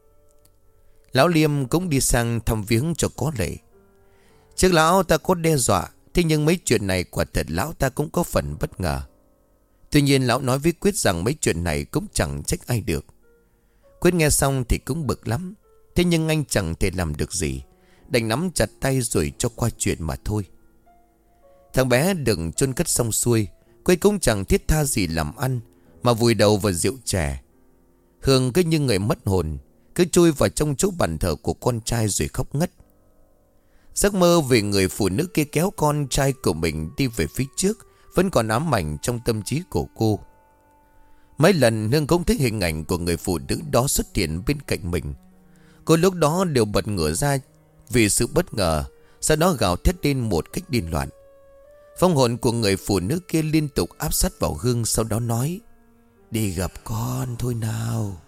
Lão Liêm cũng đi sang thăm viếng cho có lệ. Trước lão ta có đe dọa, thế nhưng mấy chuyện này quả thật lão ta cũng có phần bất ngờ. Tuy nhiên lão nói với Quyết rằng mấy chuyện này cũng chẳng trách ai được. Quyết nghe xong thì cũng bực lắm, thế nhưng anh chẳng thể làm được gì, đành nắm chặt tay rồi cho qua chuyện mà thôi. Thằng bé đừng chôn cất xong xuôi, Quyết cũng chẳng thiết tha gì làm ăn, mà vùi đầu vào rượu chè. Hương cứ như người mất hồn, cứ chui vào trong chỗ bàn thờ của con trai rồi khóc ngất. Giấc mơ về người phụ nữ kia kéo con trai của mình đi về phía trước vẫn còn ám ảnh trong tâm trí của cô. Mấy lần Hương cũng thấy hình ảnh của người phụ nữ đó xuất hiện bên cạnh mình. Cô lúc đó đều bật ngửa ra vì sự bất ngờ, sau đó gào thét lên một cách điên loạn. Phong hồn của người phụ nữ kia liên tục áp sát vào Hương, sau đó nói: đi gặp con thôi nào.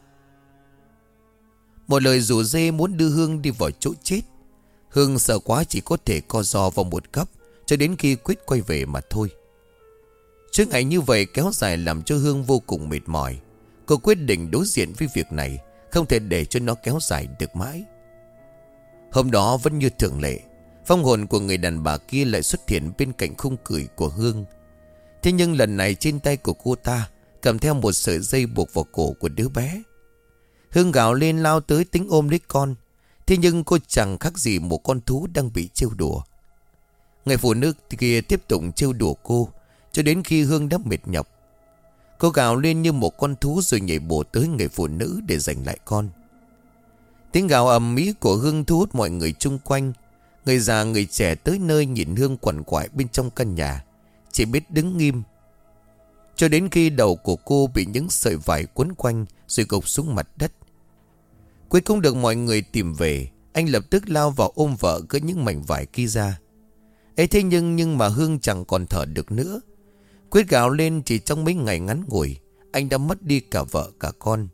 Một lời rủ rê muốn đưa Hương đi vào chỗ chết. Hương sợ quá chỉ có thể co ro vào một góc cho đến khi Quyết quay về mà thôi. Trước ngày như vậy kéo dài làm cho Hương vô cùng mệt mỏi. Cô quyết định đối diện với việc này, không thể để cho nó kéo dài được mãi. Hôm đó vẫn như thường lệ, phong hồn của người đàn bà kia lại xuất hiện bên cạnh khung cửi của Hương. Thế nhưng lần này trên tay của cô ta cầm theo một sợi dây buộc vào cổ của đứa bé. Hương gào lên lao tới tính ôm lấy con. Thế nhưng cô chẳng khác gì một con thú đang bị trêu đùa. Người phụ nữ kia tiếp tục trêu đùa cô cho đến khi Hương đã mệt nhọc. Cô gào lên như một con thú rồi nhảy bổ tới người phụ nữ để giành lại con. Tiếng gào ầm ĩ của Hương thu hút mọi người chung quanh. Người già người trẻ tới nơi nhìn Hương quằn quại bên trong căn nhà, chỉ biết đứng nghiêm. Cho đến khi đầu của cô bị những sợi vải quấn quanh rồi gục xuống mặt đất. Cuối cùng được mọi người tìm về. Anh lập tức lao vào ôm vợ gỡ những mảnh vải kia ra. Ấy thế nhưng nhưng mà Hương chẳng còn thở được nữa. Quyết gào lên chỉ trong mấy ngày ngắn ngủi, anh đã mất đi cả vợ cả con.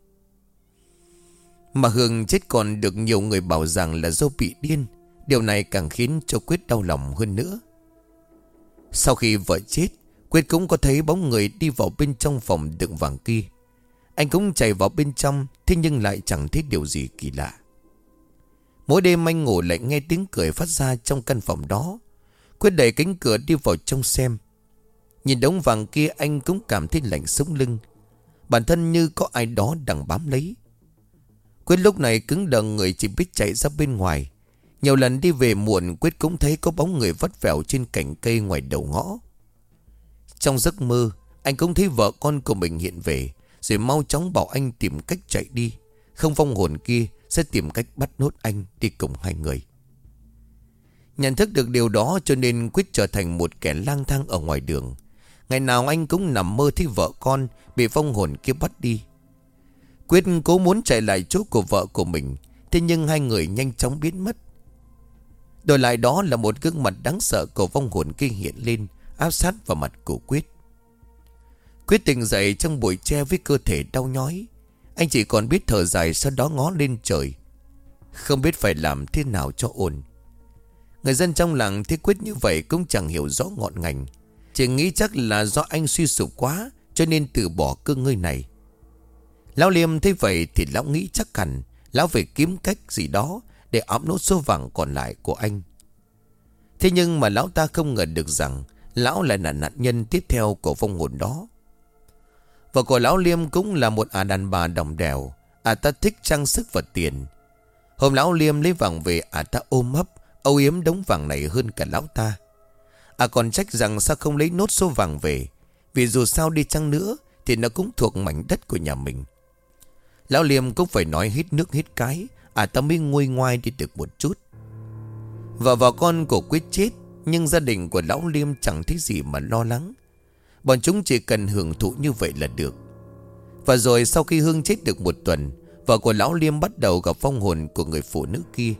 Mà Hương chết còn được nhiều người bảo rằng là do bị điên. Điều này càng khiến cho Quyết đau lòng hơn nữa. Sau khi vợ chết, Quyết cũng có thấy bóng người đi vào bên trong phòng đựng vàng kia. Anh cũng chạy vào bên trong, thế nhưng lại chẳng thấy điều gì kỳ lạ. Mỗi đêm anh ngủ lại nghe tiếng cười phát ra trong căn phòng đó. Quyết đẩy cánh cửa đi vào trong xem. Nhìn đống vàng kia anh cũng cảm thấy lạnh sống lưng. Bản thân như có ai đó đang bám lấy. Quyết lúc này cứng đờ người, chỉ biết chạy ra bên ngoài. Nhiều lần đi về muộn, Quyết cũng thấy có bóng người vắt vẻo trên cành cây ngoài đầu ngõ. Trong giấc mơ, anh cũng thấy vợ con của mình hiện về, rồi mau chóng bảo anh tìm cách chạy đi. Không vong hồn kia sẽ tìm cách bắt nốt anh đi cùng hai người. Nhận thức được điều đó cho nên Quyết trở thành một kẻ lang thang ở ngoài đường. Ngày nào anh cũng nằm mơ thấy vợ con bị vong hồn kia bắt đi. Quyết cố muốn chạy lại chỗ của vợ của mình, thế nhưng hai người nhanh chóng biến mất. Đổi lại đó là một gương mặt đáng sợ của vong hồn kia hiện lên, áp sát vào mặt của Quyết. Quyết tỉnh dậy trong bụi tre với cơ thể đau nhói. Anh chỉ còn biết thở dài, sau đó ngó lên trời, không biết phải làm thế nào cho ổn. Người dân trong làng thấy Quyết như vậy cũng chẳng hiểu rõ ngọn ngành, chỉ nghĩ chắc là do anh suy sụp quá cho nên từ bỏ cơ ngơi này. Lão Liêm thấy vậy thì lão nghĩ chắc hẳn lão phải kiếm cách gì đó để ẵm nốt số vàng còn lại của anh. Thế nhưng mà lão ta không ngờ được rằng lão lại là nạn nhân tiếp theo của vong hồn đó. Vợ của lão Liêm cũng là một ả đàn bà đồng đèo. Ả ta thích trang sức và tiền. Hôm lão Liêm lấy vàng về, ả ta ôm ấp âu yếm đống vàng này hơn cả lão ta. Ả còn trách rằng sao không lấy nốt số vàng về, vì dù sao đi chăng nữa thì nó cũng thuộc mảnh đất của nhà mình. Lão Liêm cũng phải nói hết nước hết cái, ả ta mới nguôi ngoai đi được một chút. Vợ và con của Quyết chết, nhưng gia đình của lão Liêm chẳng thấy gì mà lo lắng. Bọn chúng chỉ cần hưởng thụ như vậy là được. Và rồi sau khi Hương chết được một tuần, vợ của lão Liêm bắt đầu gặp vong hồn của người phụ nữ kia.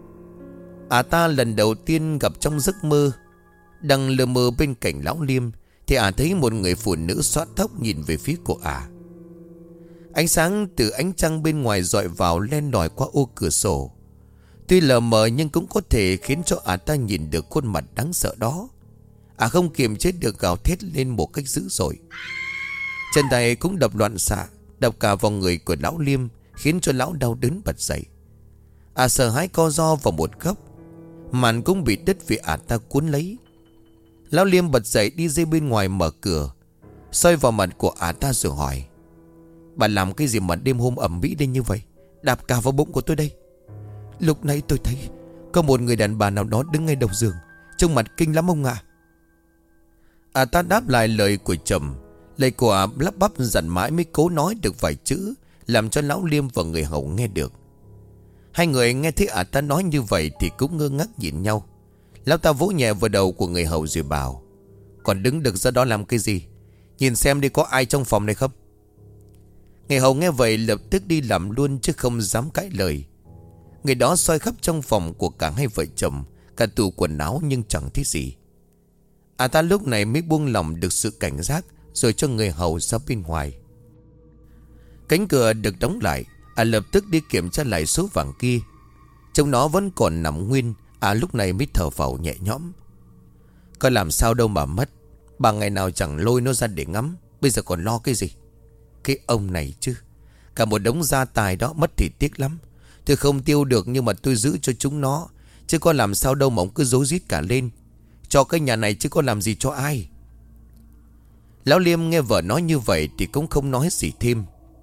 Ả ta lần đầu tiên gặp trong giấc mơ. Đang lờ mơ bên cạnh lão Liêm thì ả thấy một người phụ nữ xõa tóc nhìn về phía của ả. Ánh sáng từ ánh trăng bên ngoài dọi vào len lỏi qua ô cửa sổ. Tuy lờ mờ nhưng cũng có thể khiến cho ả ta nhìn được khuôn mặt đáng sợ đó. Ả không kiềm chế được gào thét lên một cách dữ dội. Chân tay cũng đập loạn xạ, đập cả vào người của lão Liêm, khiến cho lão đau đớn bật dậy. Ả sợ hãi co ro vào một góc. Màn cũng bị đứt vì ả ta cuốn lấy. Lão Liêm bật dậy đi ra bên ngoài mở cửa, soi vào mặt của ả ta rồi hỏi: "Bà làm cái gì mà đêm hôm ẩm mỹ đến như vậy, đạp cả vào bụng của tôi đây?" "Lúc nãy tôi thấy có một người đàn bà nào đó đứng ngay đầu giường, trông mặt kinh lắm ông ạ." Ả ta đáp lại lời của chồng. Lời của ả lắp bắp dặn mãi mới cố nói được vài chữ, làm cho lão Liêm và người hầu nghe được. Hai người nghe thấy ả ta nói như vậy thì cũng ngơ ngác nhìn nhau. Lão ta vỗ nhẹ vào đầu của người hầu rồi bảo: "Còn đứng được ra đó làm cái gì? Nhìn xem đi có ai trong phòng này không?" Người hầu nghe vậy lập tức đi làm luôn chứ không dám cãi lời. Người đó soi khắp trong phòng của cả hai vợ chồng, cả tủ quần áo nhưng chẳng thấy gì. Ả ta lúc này mới buông lòng được sự cảnh giác, rồi cho người hầu ra bên ngoài. Cánh cửa được đóng lại. Ả lập tức đi kiểm tra lại số vàng kia. Trông nó vẫn còn nằm nguyên. Ả lúc này mới thở phào nhẹ nhõm. Có làm sao đâu mà mất. Bà ngày nào chẳng lôi nó ra để ngắm, bây giờ còn lo cái gì? Cái ông này chứ, cả một đống gia tài đó mất thì tiếc lắm. Tôi không tiêu được nhưng mà tôi giữ cho chúng nó, chứ có làm sao đâu mà ông cứ rối rít cả lên. Cho cái nhà này chứ có làm gì cho ai. Lão Liêm nghe vợ nói như vậy thì cũng không nói gì thêm.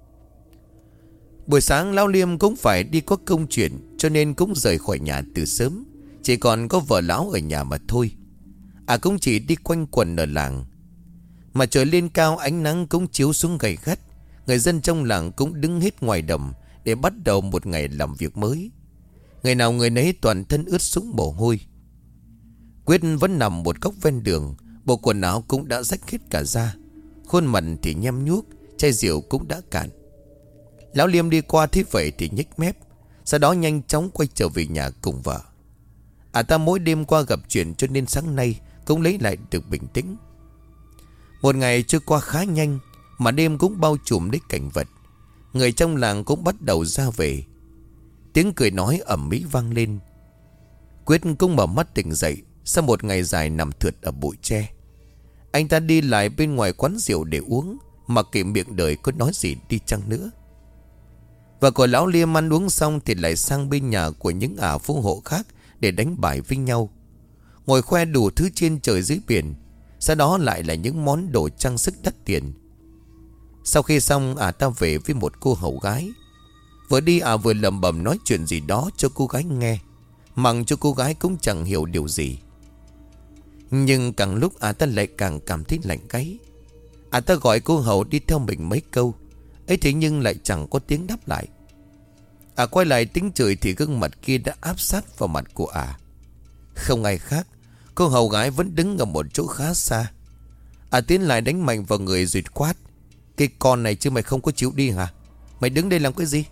Buổi sáng lão Liêm cũng phải đi có công chuyện, cho nên cũng rời khỏi nhà từ sớm. Chỉ còn có vợ lão ở nhà mà thôi. À cũng chỉ đi quanh quần ở làng. Mà trời lên cao, ánh nắng cũng chiếu xuống gay gắt. Người dân trong làng cũng đứng hết ngoài đồng để bắt đầu một ngày làm việc mới. Người nào người nấy toàn thân ướt sũng mồ hôi. Quyết vẫn nằm một góc ven đường. Bộ quần áo cũng đã rách hết cả da. Khuôn mặt thì nhem nhuốc, chai rượu cũng đã cạn. Lão Liêm đi qua thế vậy thì nhếch mép, Sau đó nhanh chóng quay trở về nhà cùng vợ. Ả ta mỗi đêm qua gặp chuyện cho nên sáng nay cũng lấy lại được bình tĩnh. Một ngày trôi qua khá nhanh, mà đêm cũng bao trùm lấy cảnh vật. Người trong làng cũng bắt đầu ra về. Tiếng cười nói ầm ĩ vang lên. Quyết cũng mở mắt tỉnh dậy sau một ngày dài nằm thượt ở bụi tre. Anh ta đi lại bên ngoài quán rượu để uống, mặc kệ miệng đời có nói gì đi chăng nữa. Và của lão Liêm ăn uống xong thì lại sang bên nhà của những ả phú hộ khác để đánh bài với nhau, ngồi khoe đủ thứ trên trời dưới biển. Sau đó lại là những món đồ trang sức đắt tiền. Sau khi xong, ả ta về với một cô hầu gái. Vừa đi ả vừa lẩm bẩm nói chuyện gì đó cho cô gái nghe, mặc cho cô gái cũng chẳng hiểu điều gì. Nhưng càng lúc ả ta lại càng cảm thấy lạnh gáy. Ả ta gọi cô hầu đi theo mình mấy câu ấy, thế nhưng lại chẳng có tiếng đáp lại. Ả quay lại tính chửi thì gương mặt kia đã áp sát vào mặt của ả. Không ai khác, cô hầu gái vẫn đứng ở một chỗ khá xa. Ả tiến lại đánh mạnh vào người rồi quát: "Cái con này chứ mày không có chịu đi hả? Mày đứng đây làm cái gì?"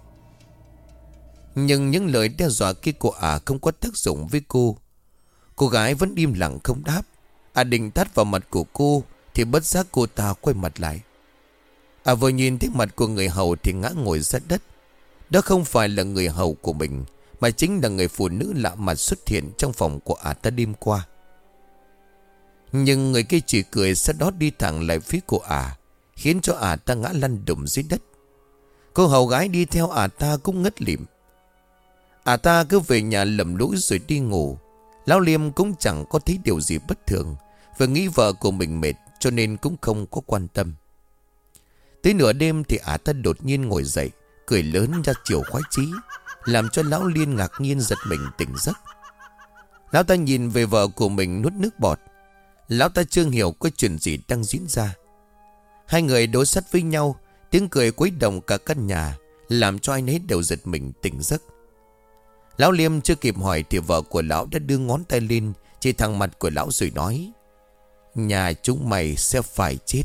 Nhưng những lời đe dọa kia của ả không có tác dụng với cô. Cô gái vẫn im lặng không đáp. Ả định tát vào mặt của cô thì bất giác cô ta quay mặt lại. Ả vừa nhìn thấy mặt của người hầu thì ngã ngồi ra đất. Đó không phải là người hầu của mình, mà chính là người phụ nữ lạ mặt xuất hiện trong phòng của ả ta đêm qua. Nhưng người kia chỉ cười, sau đó đi thẳng lại phía của ả, khiến cho ả ta ngã lăn đùng dưới đất. Cô hầu gái đi theo ả ta cũng ngất lịm. Ả ta cứ về nhà lầm lũi rồi đi ngủ. Lão Liêm cũng chẳng có thấy điều gì bất thường, và nghĩ vợ của mình mệt cho nên cũng không có quan tâm. Tới nửa đêm thì ả ta đột nhiên ngồi dậy, cười lớn ra chiều khoái chí, làm cho lão Liên ngạc nhiên giật mình tỉnh giấc. Lão ta nhìn về vợ của mình nuốt nước bọt. Lão ta chưa hiểu có chuyện gì đang diễn ra. Hai người đối sát với nhau, tiếng cười quấy động cả căn nhà, làm cho ai nấy đều giật mình tỉnh giấc. Lão Liêm chưa kịp hỏi thì vợ của lão đã đưa ngón tay lên chỉ thẳng mặt của lão rồi nói: "Nhà chúng mày sẽ phải chết."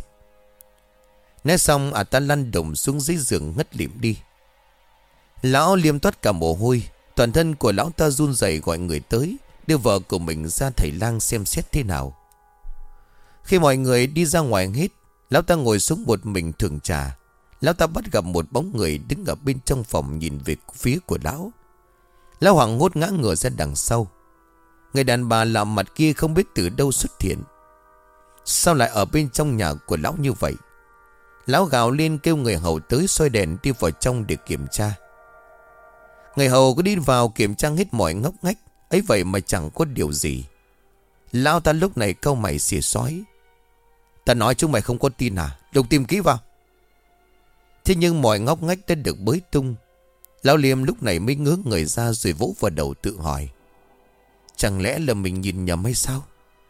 Nói xong ả ta lăn đùng xuống dưới giường ngất lịm đi. Lão Liêm toát cả mồ hôi. Toàn thân của lão ta run rẩy gọi người tới đưa vợ của mình ra thầy lang xem xét thế nào. Khi mọi người đi ra ngoài hết, lão ta ngồi xuống một mình thưởng trà. Lão ta bắt gặp một bóng người đứng ở bên trong phòng nhìn về phía của lão. Lão hoảng hốt ngã ngửa ra đằng sau. Người đàn bà lạ mặt kia không biết từ đâu xuất hiện. Sao lại ở bên trong nhà của lão như vậy? Lão gào lên kêu người hầu tới soi đèn đi vào trong để kiểm tra. Người hầu có đi vào kiểm tra hết mọi ngóc ngách, ấy vậy mà chẳng có điều gì. Lão ta lúc này cau mày xỉa xói: "Ta nói chúng mày không có tin à? Lục tìm kỹ vào." Thế nhưng mọi ngóc ngách đã được bới tung. Lão Liêm lúc này mới ngước người ra rồi vỗ vào đầu tự hỏi: chẳng lẽ là mình nhìn nhầm hay sao?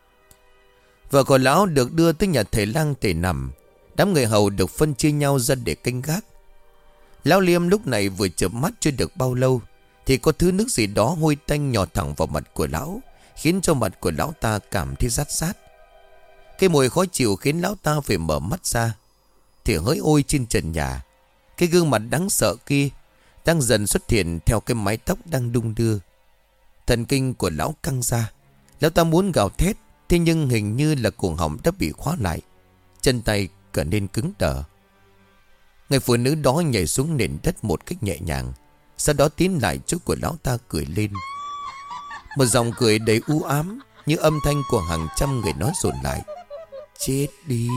Vợ của lão được đưa tới nhà thầy lang để nằm. Đám người hầu được phân chia nhau ra để canh gác. Lão Liêm lúc này vừa chợp mắt chưa được bao lâu thì có thứ nước gì đó hôi tanh nhỏ thẳng vào mặt của lão, khiến cho mặt của lão ta cảm thấy rát rát. Cái mùi khó chịu khiến lão ta phải mở mắt ra. Thì hỡi ôi, trên trần nhà, cái gương mặt đáng sợ kia đang dần xuất hiện theo cái mái tóc đang đung đưa. Thần kinh của lão căng ra. Lão ta muốn gào thét, thế nhưng hình như là cuồng họng đã bị khóa lại. Chân tay trở nên cứng đờ. Người phụ nữ đó nhảy xuống nền đất một cách nhẹ nhàng, sau đó tiến lại chỗ của lão ta cười lên. Một giọng cười đầy u ám, như âm thanh của hàng trăm người nói dồn lại: chết đi.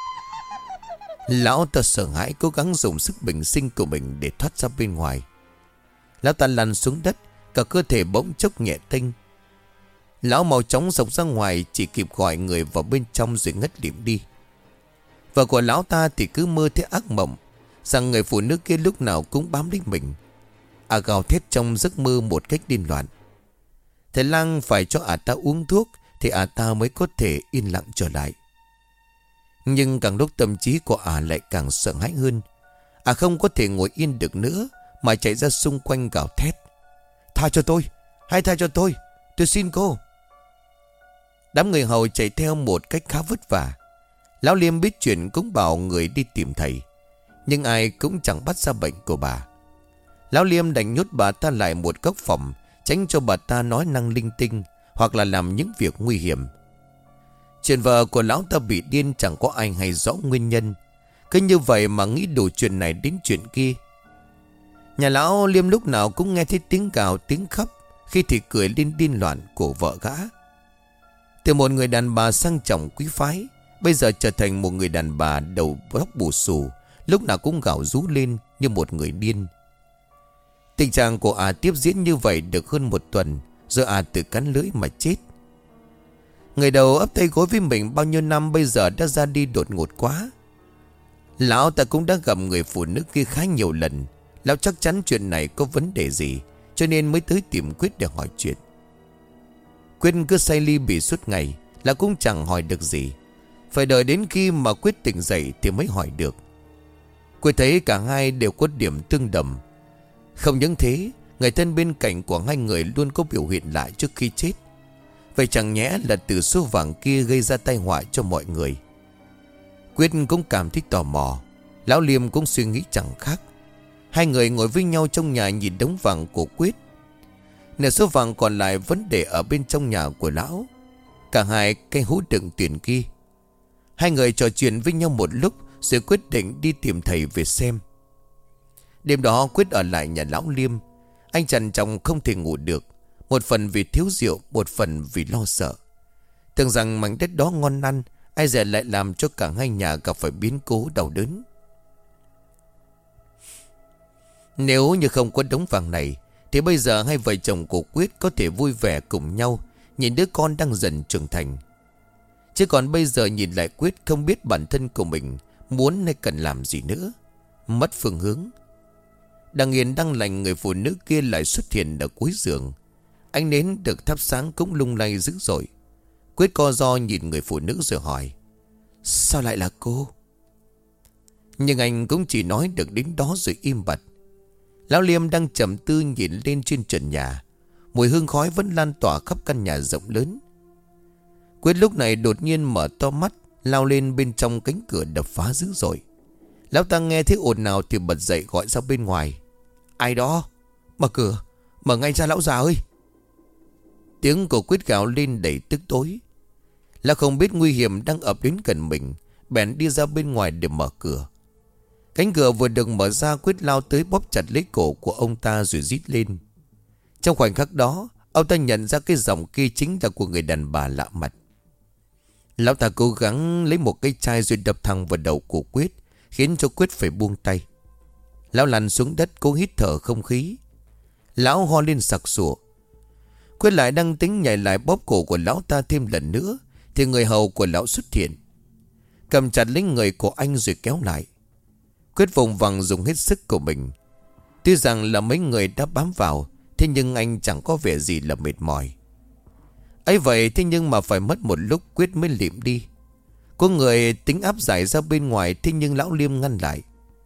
Lão ta sợ hãi cố gắng dùng sức bình sinh của mình để thoát ra bên ngoài. Lão ta lăn xuống đất, cả cơ thể bỗng chốc nhẹ tênh. Lão mau chóng dọc ra ngoài, chỉ kịp gọi người vào bên trong rồi ngất lịm đi. Vợ của lão ta thì cứ mơ thấy ác mộng rằng người phụ nữ kia lúc nào cũng bám lấy mình. À gào thét trong giấc mơ một cách điên loạn. Thầy lang phải cho ả ta uống thuốc thì ả ta mới có thể yên lặng trở lại. Nhưng càng lúc tâm trí của ả lại càng sợ hãi hơn. Ả không có thể ngồi yên được nữa mà chạy ra xung quanh gào thét: tha cho tôi, hãy tha cho tôi, tôi xin cô. Đám người hầu chạy theo một cách khá vất vả. Lão Liêm biết chuyện cũng bảo người đi tìm thầy, nhưng ai cũng chẳng bắt ra bệnh của bà. Lão Liêm đành nhốt bà ta lại một góc phòng, tránh cho bà ta nói năng linh tinh hoặc là làm những việc nguy hiểm. Chuyện vợ của lão ta bị điên chẳng có ai hay rõ nguyên nhân. Cứ như vậy mà nghĩ đủ chuyện này đến chuyện kia. Nhà lão Liêm lúc nào cũng nghe thấy tiếng gào tiếng khóc, khi thì cười lên điên loạn của vợ gã. Từ một người đàn bà sang trọng quý phái, bây giờ trở thành một người đàn bà đầu tóc bù xù, lúc nào cũng gào rú lên như một người điên. Tình trạng của ả tiếp diễn như vậy được hơn một tuần, rồi ả tự cắn lưỡi mà chết. Người đầu ấp tay gối với mình bao nhiêu năm bây giờ đã ra đi đột ngột quá. Lão ta cũng đã gặp người phụ nữ kia khá nhiều lần. Lão chắc chắn chuyện này có vấn đề gì, cho nên mới tới tìm Quyết để hỏi chuyện. Quyết cứ say ly bì suốt ngày, là cũng chẳng hỏi được gì. Phải đợi đến khi mà Quyết tỉnh dậy thì mới hỏi được. Quyết thấy cả hai đều có điểm tương đồng. Không những thế, người thân bên cạnh của hai người luôn có biểu hiện lại trước khi chết. Vậy chẳng nhẽ là từ số vàng kia gây ra tai họa cho mọi người. Quyết cũng cảm thấy tò mò. Lão Liêm cũng suy nghĩ chẳng khác. Hai người ngồi với nhau trong nhà nhìn đống vàng của Quyết. Nửa số vàng còn lại vẫn để ở bên trong nhà của lão. Cả hai cái hũ đựng tiền kia. Hai người trò chuyện với nhau một lúc, rồi quyết định đi tìm thầy về xem. Đêm đó Quyết ở lại nhà lão Liêm. Anh trằn trọc không thể ngủ được. Một phần vì thiếu rượu, một phần vì lo sợ. Tưởng rằng mảnh đất đó ngon ăn, ai dè lại làm cho cả hai nhà gặp phải biến cố đau đớn. Nếu như không có đống vàng này, thì bây giờ hai vợ chồng của Quyết có thể vui vẻ cùng nhau nhìn đứa con đang dần trưởng thành. Chứ còn bây giờ nhìn lại Quyết không biết bản thân của mình muốn hay cần làm gì nữa. Mất phương hướng. Đang yên đang lành, người phụ nữ kia lại xuất hiện ở cuối giường. Ánh nến được thắp sáng cũng lung lay dữ dội. Quyết co ro nhìn người phụ nữ rồi hỏi: sao lại là cô? Nhưng anh cũng chỉ nói được đến đó rồi im bặt. Lão Liêm đang trầm tư nhìn lên trên trần nhà. Mùi hương khói vẫn lan tỏa khắp căn nhà rộng lớn. Quyết lúc này đột nhiên mở to mắt, lao lên bên trong cánh cửa đập phá dữ dội. Lão ta nghe thấy ồn nào thì bật dậy gọi ra bên ngoài: ai đó? Mở cửa, mở ngay ra lão già ơi! Tiếng của Quyết gào lên đầy tức tối. Lão không biết nguy hiểm đang ập đến gần mình, bèn đi ra bên ngoài để mở cửa. Cánh cửa vừa được mở ra, Quyết lao tới bóp chặt lấy cổ của ông ta rồi rít lên. Trong khoảnh khắc đó, ông ta nhận ra cái giọng kia chính là của người đàn bà lạ mặt. Lão ta cố gắng lấy một cây chai rồi đập thẳng vào đầu của Quyết, khiến cho Quyết phải buông tay. Lão lăn xuống đất cố hít thở không khí. Lão ho lên sặc sụa. Quyết lại đang tính nhảy lại bóp cổ của lão ta thêm lần nữa, thì người hầu của lão xuất hiện, cầm chặt lấy người của anh rồi kéo lại. Quyết vùng vằng dùng hết sức của mình. Tuy rằng là mấy người đã bám vào, thế nhưng anh chẳng có vẻ gì là mệt mỏi. ấy vậy thế nhưng mà phải mất một lúc Quyết mới lịm đi. Có người tính áp giải ra bên ngoài, thế nhưng lão Liêm ngăn lại.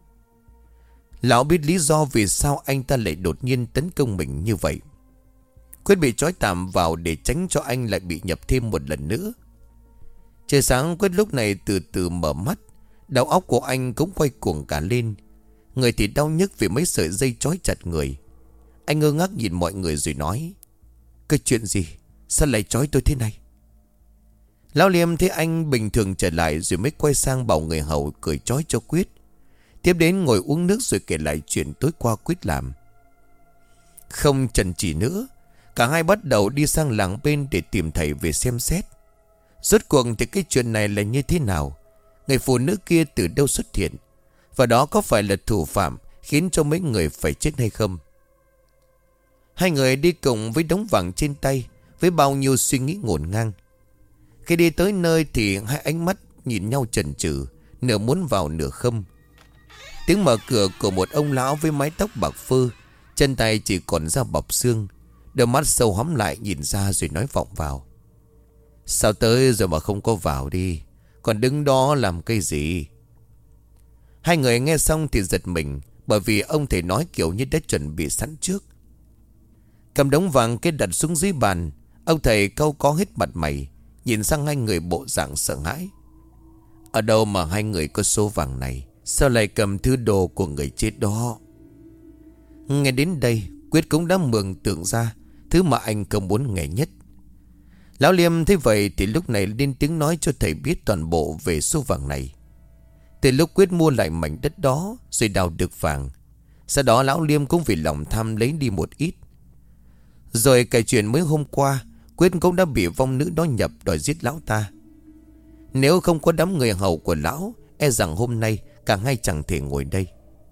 Lão biết lý do vì sao anh ta lại đột nhiên tấn công mình như vậy. Quyết bị trói tạm vào để tránh cho anh lại bị nhập thêm một lần nữa. Trời sáng, Quyết lúc này từ từ mở mắt. Đầu óc của anh cũng quay cuồng cả lên. Người thì đau nhức vì mấy sợi dây trói chặt người. Anh ngơ ngác nhìn mọi người rồi nói: cái chuyện gì? Sao lại trói tôi thế này? Lão Liêm thấy anh bình thường trở lại rồi mới quay sang bảo người hầu cởi trói cho Quyết. Tiếp đến ngồi uống nước rồi kể lại chuyện tối qua Quyết làm. Không chần chừ nữa, cả hai bắt đầu đi sang làng bên để tìm thầy về xem xét. Rốt cuộc thì cái chuyện này là như thế nào? Người phụ nữ kia từ đâu xuất hiện? Và đó có phải là thủ phạm khiến cho mấy người phải chết hay không? Hai người đi cùng với đống vàng trên tay, với bao nhiêu suy nghĩ ngổn ngang. Khi đi tới nơi thì hai ánh mắt nhìn nhau chần chừ, nửa muốn vào nửa không. Tiếng mở cửa của một ông lão với mái tóc bạc phơ, chân tay chỉ còn da bọc xương, đôi mắt sâu hóm lại nhìn ra rồi nói vọng vào: sao tới rồi mà không có vào đi, còn đứng đó làm cái gì? Hai người nghe xong thì giật mình, bởi vì ông thầy nói kiểu như đã chuẩn bị sẵn trước. Cầm đống vàng cái đặt xuống dưới bàn, ông thầy cau có hết mặt mày, nhìn sang hai người bộ dạng sợ hãi. Ở đâu mà hai người có số vàng này? Sao lại cầm thứ đồ của người chết đó? Nghe đến đây Quyết cũng đã mường tượng ra thứ mà anh không muốn nghe nhất. Lão Liêm thấy vậy thì lúc này lên tiếng nói cho thầy biết toàn bộ về số vàng này. Từ lúc Quyết mua lại mảnh đất đó rồi đào được vàng, sau đó lão Liêm cũng vì lòng tham lấy đi một ít. Rồi kể chuyện mới hôm qua Quyết cũng đã bị vong nữ đó nhập đòi giết lão ta. Nếu không có đám người hầu của lão, e rằng hôm nay cả hai chẳng thể ngồi đây.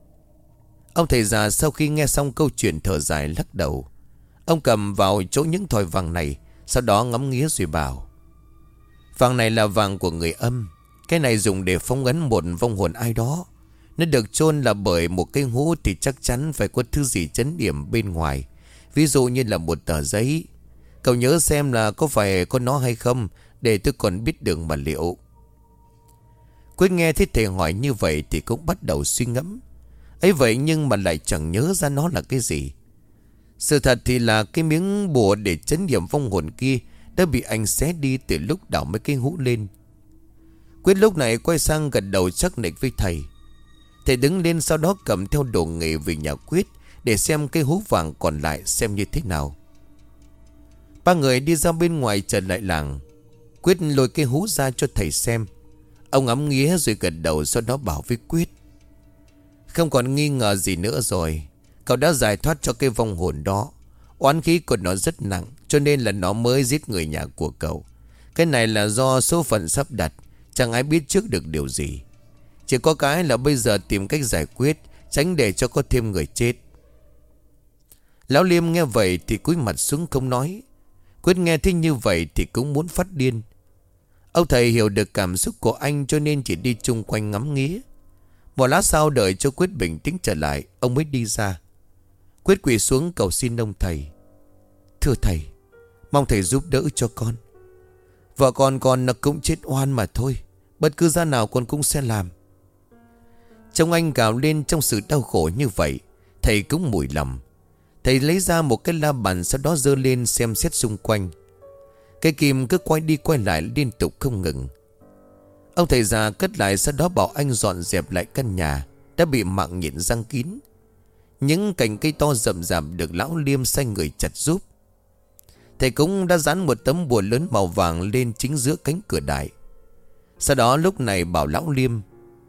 Ông thầy già sau khi nghe xong câu chuyện thở dài lắc đầu. Ông cầm vào chỗ những thỏi vàng này, sau đó ngắm nghía rồi bảo: vàng này là vàng của người âm. Cái này dùng để phong ấn một vong hồn ai đó. Nó được chôn là bởi một cây hũ thì chắc chắn phải có thứ gì trấn điểm bên ngoài. Ví dụ như là một tờ giấy. Cậu nhớ xem là có phải có nó hay không, để tôi còn biết đường mà liệu. Quyết nghe thấy thầy hỏi như vậy thì cũng bắt đầu suy ngẫm. Ấy vậy nhưng mà lại chẳng nhớ ra nó là cái gì. Sự thật thì là cái miếng bùa để trấn điểm vong hồn kia đã bị anh xé đi từ lúc đảo mấy cái hũ lên. Quyết lúc này quay sang gật đầu chắc nịch với thầy. Thầy đứng lên sau đó cầm theo đồ nghề về nhà Quyết để xem cái hũ vàng còn lại xem như thế nào. Ba người đi ra bên ngoài trở lại làng. Quyết lôi cái hũ ra cho thầy xem. Ông ngắm nghía rồi gật đầu, sau đó bảo với Quyết: không còn nghi ngờ gì nữa rồi. Cậu đã giải thoát cho cái vong hồn đó. Oán khí của nó rất nặng, cho nên là nó mới giết người nhà của cậu. Cái này là do số phận sắp đặt, chẳng ai biết trước được điều gì. Chỉ có cái là bây giờ tìm cách giải quyết, tránh để cho có thêm người chết. Lão Liêm nghe vậy thì cúi mặt xuống không nói. Quyết nghe thấy như vậy thì cũng muốn phát điên. Ông thầy hiểu được cảm xúc của anh cho nên chỉ đi chung quanh ngắm nghía. Một lát sau đợi cho Quyết bình tĩnh trở lại, ông mới đi ra. Quyết quỳ xuống cầu xin ông thầy: thưa thầy, mong thầy giúp đỡ cho con. Vợ con con nó cũng chết oan mà thôi. Bất cứ giá nào con cũng sẽ làm. Trông anh gào lên trong sự đau khổ như vậy, thầy cũng mủi lòng. Thầy lấy ra một cái la bàn, sau đó giơ lên xem xét xung quanh. Cây kim cứ quay đi quay lại liên tục không ngừng. Ông thầy già cất lại, sau đó bảo anh dọn dẹp lại căn nhà đã bị mạng nhện giăng kín. Những cành cây to rậm rạp được lão Liêm sai người chặt giúp. Thầy cũng đã dán một tấm bùa lớn màu vàng lên chính giữa cánh cửa đại. Sau đó lúc này bảo lão Liêm: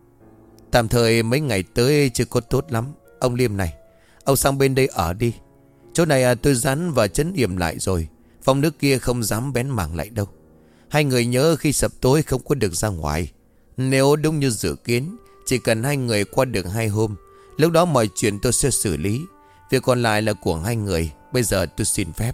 tạm thời mấy ngày tới chưa có tốt lắm. Ông Liêm này, ông sang bên đây ở đi. Chỗ này à, tôi dán và trấn yểm lại rồi. Phong nước kia không dám bén mảng lại đâu. Hai người nhớ khi sập tối không có được ra ngoài. Nếu đúng như dự kiến, chỉ cần hai người qua được hai hôm, lúc đó mọi chuyện tôi sẽ xử lý. Việc còn lại là của hai người. Bây giờ tôi xin phép.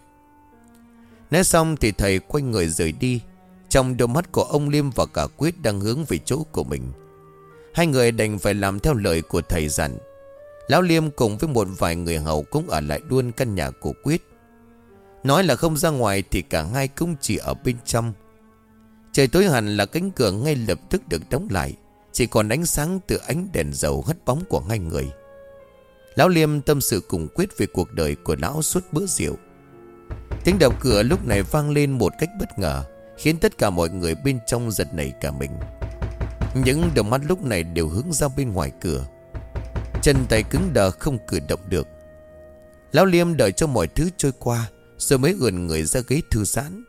Nói xong thì thầy quay người rời đi. Trong đôi mắt của ông Liêm và cả Quyết đang hướng về chỗ của mình. Hai người đành phải làm theo lời của thầy dặn. Lão Liêm cùng với một vài người hầu cũng ở lại luôn căn nhà của Quyết. Nói là không ra ngoài thì cả hai cũng chỉ ở bên trong. Trời tối hẳn là cánh cửa ngay lập tức được đóng lại, chỉ còn ánh sáng từ ánh đèn dầu hắt bóng của hai người. Lão Liêm tâm sự cùng Quyết về cuộc đời của lão suốt bữa rượu. Tiếng đập cửa lúc này vang lên một cách bất ngờ, khiến tất cả mọi người bên trong giật nảy cả mình. Những đôi mắt lúc này đều hướng ra bên ngoài cửa. Chân tay cứng đờ không cử động được. Lão Liêm đợi cho mọi thứ trôi qua rồi mới ườn người ra ghế thư giãn.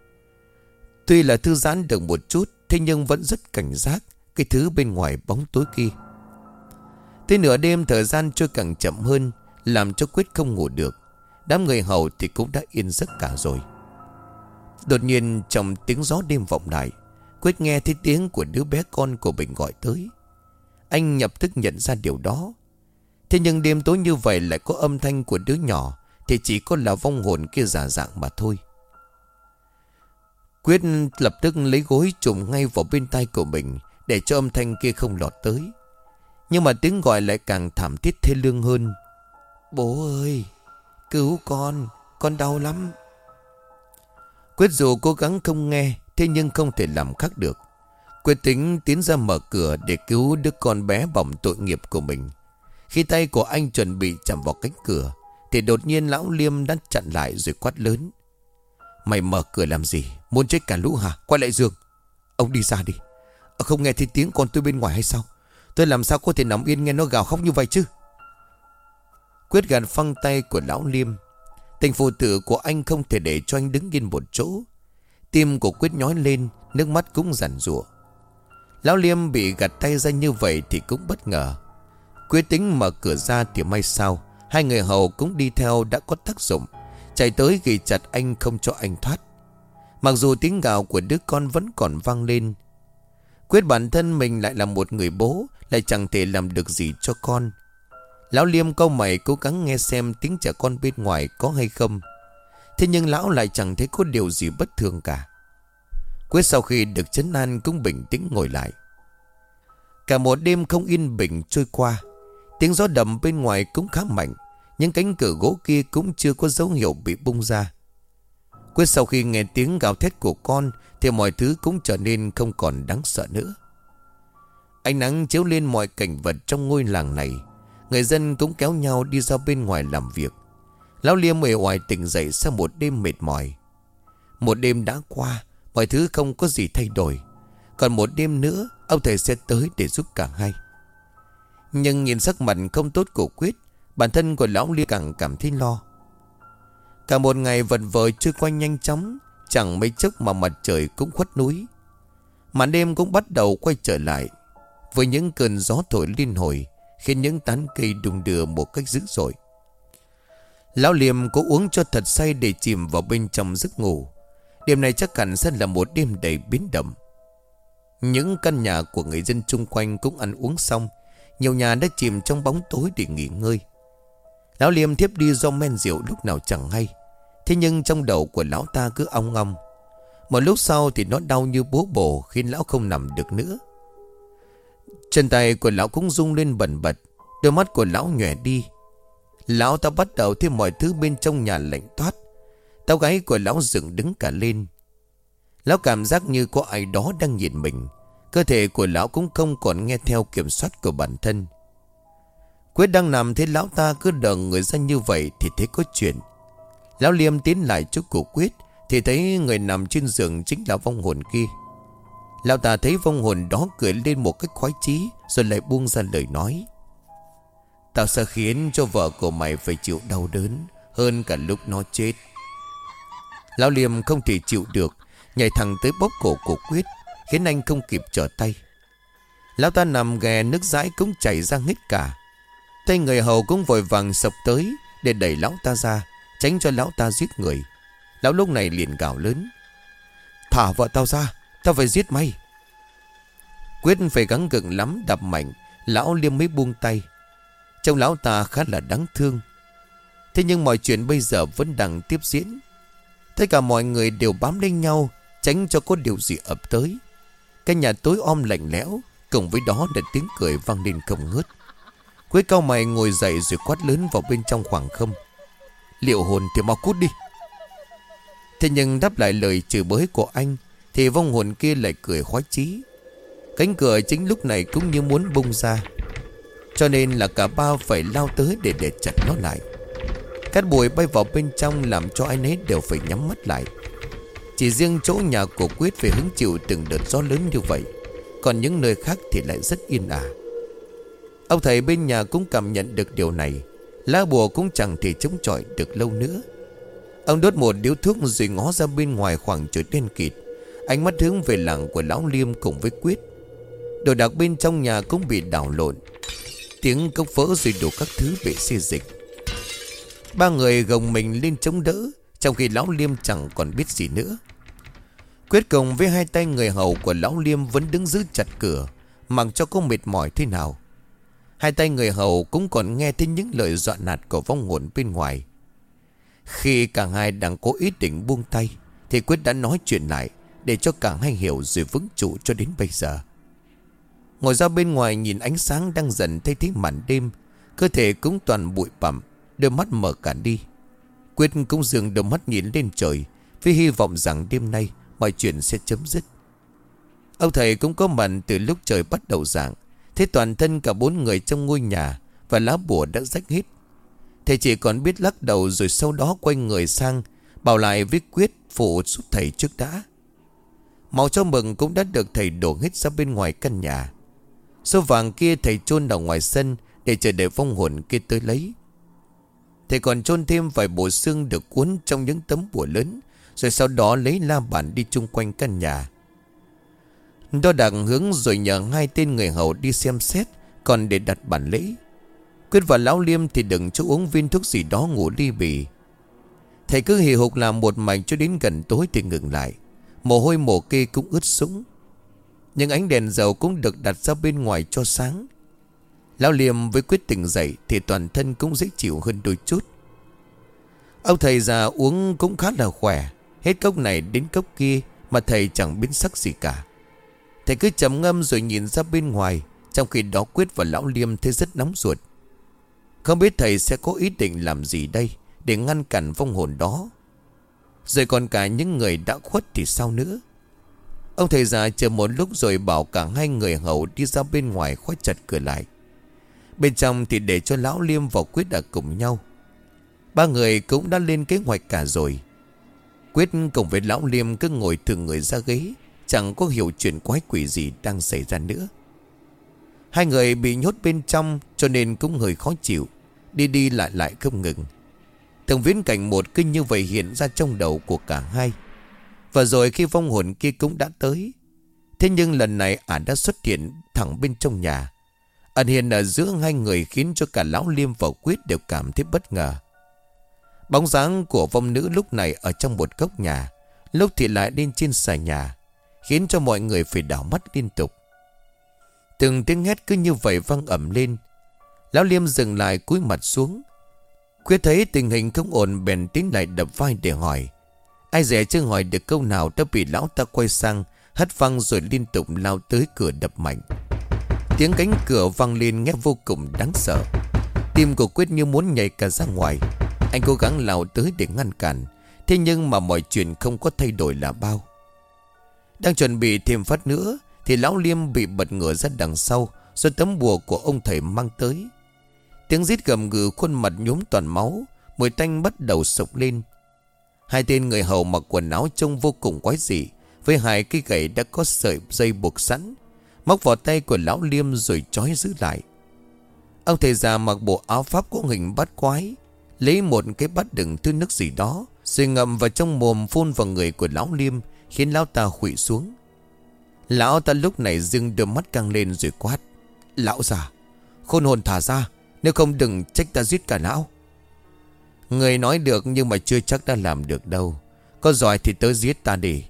Tuy là thư giãn được một chút, thế nhưng vẫn rất cảnh giác cái thứ bên ngoài bóng tối kia. Tới nửa đêm thời gian trôi càng chậm hơn, làm cho Quyết không ngủ được. Đám người hầu thì cũng đã yên giấc cả rồi. Đột nhiên trong tiếng gió đêm vọng lại, Quyết nghe thấy tiếng của đứa bé con của mình gọi tới. Anh nhập tức nhận ra điều đó. Thế nhưng đêm tối như vậy lại có âm thanh của đứa nhỏ, thì chỉ có là vong hồn kia giả dạng mà thôi. Quyết lập tức lấy gối trùm ngay vào bên tai của mình, để cho âm thanh kia không lọt tới. Nhưng mà tiếng gọi lại càng thảm thiết thê lương hơn: bố ơi, cứu con, con đau lắm. Quyết dù cố gắng không nghe, thế nhưng không thể làm khác được. Quyết tính tiến ra mở cửa để cứu đứa con bé bỏng tội nghiệp của mình. Khi tay của anh chuẩn bị chạm vào cánh cửa, thì đột nhiên lão Liêm đã chặn lại rồi quát lớn: mày mở cửa làm gì? Muốn chết cả lũ hả? Quay lại giường. Ông đi ra đi. Không nghe thấy tiếng con tôi bên ngoài hay sao? Tôi làm sao có thể nằm yên nghe nó gào khóc như vậy chứ? Quyết gạt phăng tay của lão Liêm. Tình phụ tử của anh không thể để cho anh đứng yên một chỗ. Tim của Quyết nhói lên, nước mắt cũng giàn giụa. Lão Liêm bị gạt tay ra như vậy thì cũng bất ngờ. Quyết tính mở cửa ra thì may sao hai người hầu cũng đi theo đã có tác dụng, chạy tới ghi chặt anh không cho anh thoát. Mặc dù tiếng gào của đứa con vẫn còn vang lên. Quyết bản thân mình lại là một người bố, lại chẳng thể làm được gì cho con. Lão Liêm cau mày cố gắng nghe xem tiếng trẻ con bên ngoài có hay không. Thế nhưng lão lại chẳng thấy có điều gì bất thường cả. Quyết sau khi được trấn an cũng bình tĩnh ngồi lại. Cả một đêm không yên bình trôi qua. Tiếng gió đầm bên ngoài cũng khá mạnh. Những cánh cửa gỗ kia cũng chưa có dấu hiệu bị bung ra. Quyết sau khi nghe tiếng gào thét của con thì mọi thứ cũng trở nên không còn đáng sợ nữa. Ánh nắng chiếu lên mọi cảnh vật trong ngôi làng này. Người dân cũng kéo nhau đi ra bên ngoài làm việc. Lão Liêm uể oải tỉnh dậy sau một đêm mệt mỏi. Một đêm đã qua, mọi thứ không có gì thay đổi. Còn một đêm nữa ông thầy sẽ tới để giúp cả hai. Nhưng nhìn sắc mặt không tốt của Quyết, bản thân của lão Liêm càng cảm thấy lo. Cả một ngày vật vờ trôi qua nhanh chóng. Chẳng mấy chốc mà mặt trời cũng khuất núi. Màn đêm cũng bắt đầu quay trở lại, với những cơn gió thổi liên hồi, khiến những tán cây đung đưa một cách dữ dội. Lão Liêm cố uống cho thật say để chìm vào bên trong giấc ngủ. Đêm này chắc hẳn sẽ là một đêm đầy biến động. Những căn nhà của người dân chung quanh cũng ăn uống xong. Nhiều nhà đã chìm trong bóng tối để nghỉ ngơi. Lão Liêm thiếp đi do men rượu lúc nào chẳng hay. Thế nhưng trong đầu của lão ta cứ ong ong. Một lúc sau thì nó đau như búa bổ, khiến lão không nằm được nữa. Chân tay của lão cũng rung lên bần bật. Đôi mắt của lão nhòe đi. Lão ta bắt đầu thấy mọi thứ bên trong nhà lạnh toát. Tóc gáy của lão dựng đứng cả lên. Lão cảm giác như có ai đó đang nhìn mình. Cơ thể của lão cũng không còn nghe theo kiểm soát của bản thân. Quyết đang nằm thấy lão ta cứ đờ người ra như vậy thì thấy có chuyện. Lão Liêm tiến lại chỗ của Quyết thì thấy người nằm trên giường chính là vong hồn kia. Lão ta thấy vong hồn đó cười lên một cách khoái chí, rồi lại buông ra lời nói: "Tao sẽ khiến cho vợ của mày phải chịu đau đớn hơn cả lúc nó chết." Lão Liêm không thể chịu được, nhảy thẳng tới bóp cổ của Quyết, khiến anh không kịp trở tay. Lão ta nằm ghè, nước dãi cũng chảy ra hết cả. Tay người hầu cũng vội vàng sập tới để đẩy lão ta ra, tránh cho lão ta giết người. Lão lúc này liền gào lớn: "Thả vợ tao ra, tao phải giết mày." Quyết phải gắng gượng lắm đập mạnh, lão Liêm mới buông tay. Trông lão ta khá là đáng thương. Thế nhưng mọi chuyện bây giờ vẫn đang tiếp diễn. Tất cả mọi người đều bám lên nhau, tránh cho có điều gì ập tới. Cái nhà tối om lạnh lẽo, cùng với đó là tiếng cười vang lên không ngớt. Quyết cau mày ngồi dậy rồi quát lớn vào bên trong khoảng không: "Liệu hồn thì mau cút đi." Thế nhưng đáp lại lời chửi bới của anh thì vong hồn kia lại cười khoái chí. Cánh cửa chính lúc này cũng như muốn bung ra, cho nên là cả ba phải lao tới để để chặt nó lại. Cát bụi bay vào bên trong làm cho ai nấy đều phải nhắm mắt lại. Chỉ riêng chỗ nhà của Quyết phải hứng chịu từng đợt gió lớn như vậy, còn những nơi khác thì lại rất yên ả. Ông thầy bên nhà cũng cảm nhận được điều này. Lá bùa cũng chẳng thể chống chọi được lâu nữa. Ông đốt một điếu thuốc rồi ngó ra bên ngoài khoảng trời đen kịt, ánh mắt hướng về làng của lão Liêm cùng với Quyết. Đồ đạc bên trong nhà cũng bị đảo lộn, tiếng cốc vỡ rồi đổ các thứ bị xê dịch. Ba người gồng mình lên chống đỡ, trong khi lão Liêm chẳng còn biết gì nữa. Quyết cùng với hai tay người hầu của lão Liêm vẫn đứng giữ chặt cửa, mặc cho có mệt mỏi thế nào. Hai tay người hầu cũng còn nghe thấy những lời dọa nạt của vong hồn bên ngoài. Khi cả hai đang cố ý định buông tay thì Quyết đã nói chuyện lại, để cho cả hai hiểu rồi vững trụ cho đến bây giờ. Ngồi ra bên ngoài nhìn ánh sáng đang dần thay thế màn đêm, cơ thể cũng toàn bụi bặm, đôi mắt mở cả đi. Quyết cũng dường đôi mắt nhìn lên trời, với hy vọng rằng đêm nay mọi chuyện sẽ chấm dứt. Ông thầy cũng có mặt từ lúc trời bắt đầu rạng. Thế toàn thân cả bốn người trong ngôi nhà và lá bùa đã rách hết. Thầy chỉ còn biết lắc đầu, rồi sau đó quay người sang bảo lại với Quyết phụ giúp thầy trước đã. Màu cho mừng cũng đã được thầy đổ hết ra bên ngoài căn nhà. Số vàng kia thầy chôn ở ngoài sân để chờ đợi vong hồn kia tới lấy. Thầy còn chôn thêm vài bộ xương được cuốn trong những tấm bùa lớn, rồi sau đó lấy la bàn đi chung quanh căn nhà. Đo đạc hướng rồi nhờ hai tên người hầu đi xem xét, còn để đặt bàn lễ. Quyết và Lão Liêm thì đừng cho uống viên thuốc gì đó ngủ ly bì. Thầy cứ hì hục làm một mạch cho đến gần tối thì ngừng lại. Mồ hôi mồ kê cũng ướt sũng. Nhưng ánh đèn dầu cũng được đặt ra bên ngoài cho sáng. Lão Liêm với Quyết tỉnh dậy thì toàn thân cũng dễ chịu hơn đôi chút. Ông thầy già uống cũng khá là khỏe. Hết cốc này đến cốc kia mà thầy chẳng biến sắc gì cả. Thầy cứ trầm ngâm rồi nhìn ra bên ngoài. Trong khi đó Quyết và Lão Liêm thấy rất nóng ruột. Không biết thầy sẽ có ý định làm gì đây để ngăn cản vong hồn đó. Rồi còn cả những người đã khuất thì sao nữa. Ông thầy già chờ một lúc rồi bảo cả hai người hầu đi ra bên ngoài khóa chặt cửa lại. Bên trong thì để cho Lão Liêm và Quyết ở cùng nhau. Ba người cũng đã lên kế hoạch cả rồi. Quyết cùng với Lão Liêm cứ ngồi thường người ra ghế, chẳng có hiểu chuyện quái quỷ gì đang xảy ra nữa. Hai người bị nhốt bên trong cho nên cũng hơi khó chịu, đi đi lại lại không ngừng. Từng viễn cảnh một cứ như vậy hiện ra trong đầu của cả hai. Và rồi khi vong hồn kia cũng đã tới. Thế nhưng lần này ả đã xuất hiện thẳng bên trong nhà. Ẩn hiện ở giữa hai người khiến cho cả Lão Liêm và Quyết đều cảm thấy bất ngờ. Bóng dáng của vong nữ lúc này ở trong một góc nhà, lúc thì lại lên trên xà nhà, khiến cho mọi người phải đảo mắt liên tục. Từng tiếng hét cứ như vậy vang ầm lên. Lão Liêm dừng lại cúi mặt xuống. Quyết thấy tình hình không ổn bèn tiến lại đập vai để hỏi. Ai dè chưa hỏi được câu nào đã bị lão ta quay sang, hất văng rồi liên tục lao tới cửa đập mạnh. Tiếng cánh cửa vang lên nghe vô cùng đáng sợ. Tim của Quyết như muốn nhảy cả ra ngoài. Anh cố gắng lao tới để ngăn cản. Thế nhưng mà mọi chuyện không có thay đổi là bao. Đang chuẩn bị thêm phát nữa thì Lão Liêm bị bật ngửa ra đằng sau do tấm bùa của ông thầy mang tới. Tiếng rít gầm gừ, khuôn mặt nhuốm toàn máu, mùi tanh bắt đầu sộc lên. Hai tên người hầu mặc quần áo trông vô cùng quái dị, với hai cái gậy đã có sợi dây buộc sẵn, móc vào tay của Lão Liêm rồi trói giữ lại. Ông thầy già mặc bộ áo pháp có hình bát quái, lấy một cái bát đựng thứ nước gì đó rồi ngậm vào trong mồm phun vào người của Lão Liêm, khiến lão ta khuỵu xuống. Lão ta lúc này dưng đôi mắt căng lên rồi quát: Lão già, khôn hồn thả ra, nếu không đừng trách ta giết cả lão. Người nói được nhưng mà chưa chắc đã làm được đâu. Có giỏi thì tớ giết ta đi.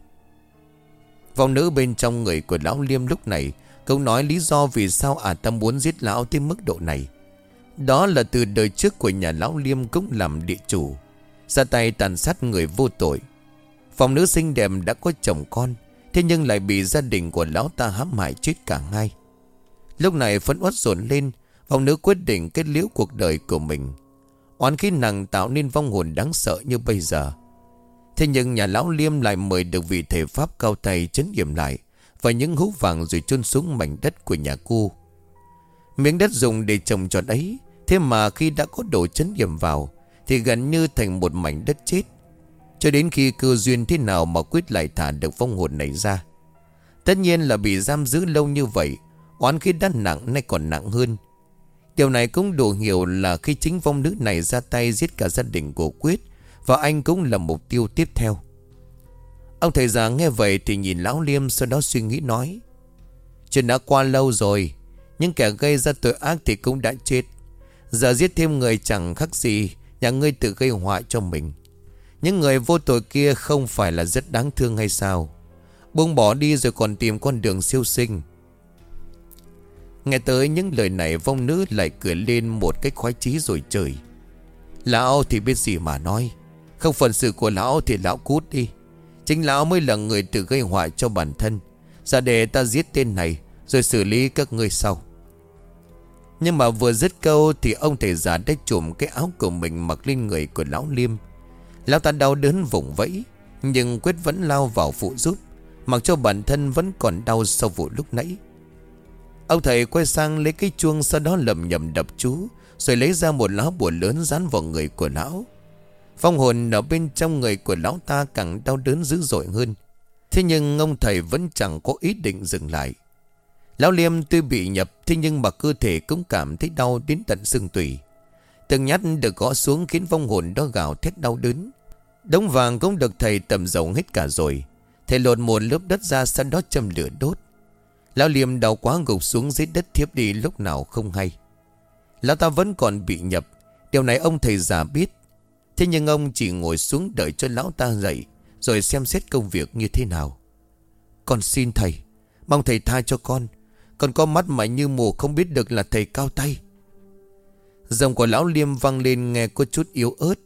Vong nữ bên trong người của Lão Liêm lúc này cũng nói lý do vì sao ả ta muốn giết lão tới mức độ này. Đó là từ đời trước của nhà Lão Liêm cũng làm địa chủ, ra tay tàn sát người vô tội. Vong nữ xinh đẹp đã có chồng con, thế nhưng lại bị gia đình của lão ta hãm hại chết cả hai. Lúc này phẫn uất dồn lên, vong nữ quyết định kết liễu cuộc đời của mình. Oán khí nặng tạo nên vong hồn đáng sợ như bây giờ. Thế nhưng nhà Lão Liêm lại mời được vị thầy pháp cao tay trấn yểm lại và những hũ vàng rồi chôn xuống mảnh đất của nhà cô. Miếng đất dùng để trồng trọt ấy, thế mà khi đã có đồ trấn yểm vào thì gần như thành một mảnh đất chết. Cho đến khi cơ duyên thế nào mà Quyết lại thả được vong hồn này ra. Tất nhiên là bị giam giữ lâu như vậy, oán khí đã nặng nay còn nặng hơn. Điều này cũng đủ hiểu là khi chính vong nữ này ra tay giết cả gia đình của Quyết, và anh cũng là mục tiêu tiếp theo. Ông thầy già nghe vậy thì nhìn Lão Liêm, sau đó suy nghĩ nói: Chuyện đã qua lâu rồi, những kẻ gây ra tội ác thì cũng đã chết. Giờ giết thêm người chẳng khác gì nhà ngươi tự gây họa cho mình. Những người vô tội kia không phải là rất đáng thương hay sao? Buông bỏ đi rồi còn tìm con đường siêu sinh. Nghe tới những lời này, vong nữ lại cười lên một cách khoái chí rồi chửi: Lão thì biết gì mà nói. Không phận sự của lão thì lão cút đi. Chính lão mới là người tự gây họa cho bản thân. Ra để ta giết tên này rồi xử lý các ngươi sau. Nhưng mà vừa dứt câu thì ông thầy già đã trùm cái áo của mình mặc lên người của Lão Liêm. Lão ta đau đớn vùng vẫy, nhưng Quyết vẫn lao vào phụ giúp, mặc cho bản thân vẫn còn đau sau vụ lúc nãy. Ông thầy quay sang lấy cái chuông, sau đó lầm nhầm đập chú, rồi lấy ra một lá bùa lớn dán vào người của lão. Vong hồn ở bên trong người của lão ta càng đau đớn dữ dội hơn. Thế nhưng ông thầy vẫn chẳng có ý định dừng lại. Lão Liêm tuy bị nhập, thế nhưng mà cơ thể cũng cảm thấy đau đến tận xương tủy. Từng nhát được gõ xuống khiến vong hồn đó gào thét đau đớn. Đống vàng cũng được thầy tẩm dầu hết cả rồi. Thầy lột một lớp đất ra, sau đó châm lửa đốt. Lão Liêm đau quá gục xuống dưới đất thiếp đi lúc nào không hay. Lão ta vẫn còn bị nhập. Điều này ông thầy già biết. Thế nhưng ông chỉ ngồi xuống đợi cho lão ta dậy, rồi xem xét công việc như thế nào. Con xin thầy, mong thầy tha cho con. Con có mắt mà như mù, không biết được là thầy cao tay. Giọng của lão Liêm vang lên nghe có chút yếu ớt.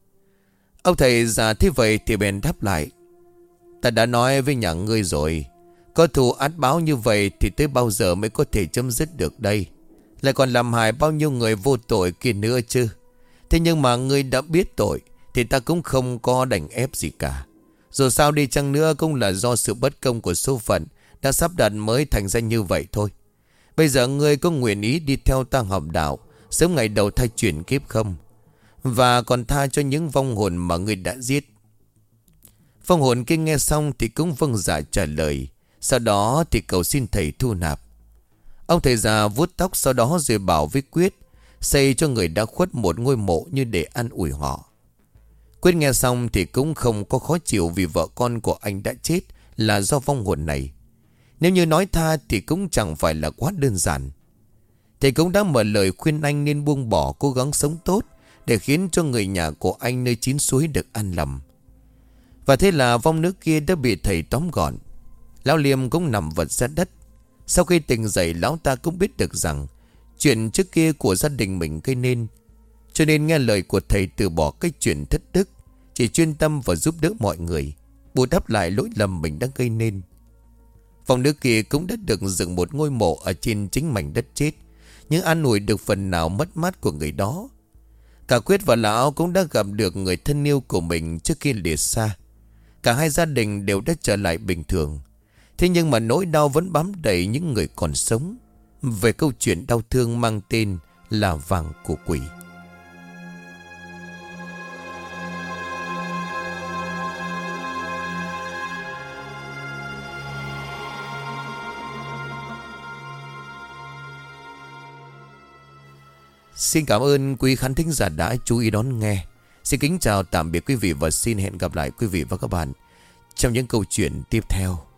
Ông thầy già thế vậy thì bèn đáp lại. Ta đã nói với nhà ngươi rồi, có thù át báo như vậy thì tới bao giờ mới có thể chấm dứt được đây. Lại còn làm hại bao nhiêu người vô tội kia nữa chứ. Thế nhưng mà ngươi đã biết tội thì ta cũng không có đành ép gì cả. Dù sao đi chăng nữa cũng là do sự bất công của số phận đã sắp đặt mới thành ra như vậy thôi. Bây giờ ngươi có nguyện ý đi theo ta học đạo, sớm ngày đầu thai chuyển kiếp không? Và còn tha cho những vong hồn mà ngươi đã giết. Vong hồn kia nghe xong thì cũng vâng dạ trả lời. Sau đó thì cầu xin thầy thu nạp. Ông thầy già vuốt tóc, sau đó rồi bảo với Quyết xây cho người đã khuất một ngôi mộ như để an ủi họ. Quyết nghe xong thì cũng không có khó chịu, vì vợ con của anh đã chết là do vong hồn này. Nếu như nói tha thì cũng chẳng phải là quá đơn giản. Thầy cũng đã mở lời khuyên anh nên buông bỏ, cố gắng sống tốt để khiến cho người nhà của anh nơi chín suối được an lòng. Và thế là vong nữ kia đã bị thầy tóm gọn. Lão Liêm cũng nằm vật ra đất. Sau khi tỉnh dậy, lão ta cũng biết được rằng chuyện trước kia của gia đình mình gây nên, cho nên nghe lời của thầy từ bỏ cái chuyện thất đức, chỉ chuyên tâm và giúp đỡ mọi người, bù đắp lại lỗi lầm mình đã gây nên. Vong nữ kia cũng đã được dựng một ngôi mộ ở trên chính mảnh đất chết, nhưng an ủi được phần nào mất mát của người đó. Cả Quyết và lão cũng đã gặp được người thân yêu của mình trước khi lìa xa. Cả hai gia đình đều đã trở lại bình thường. Thế nhưng mà nỗi đau vẫn bám đầy những người còn sống, về câu chuyện đau thương mang tên là Vàng của Quỷ. Xin cảm ơn quý khán thính giả đã chú ý đón nghe. Xin kính chào tạm biệt quý vị và xin hẹn gặp lại quý vị và các bạn trong những câu chuyện tiếp theo.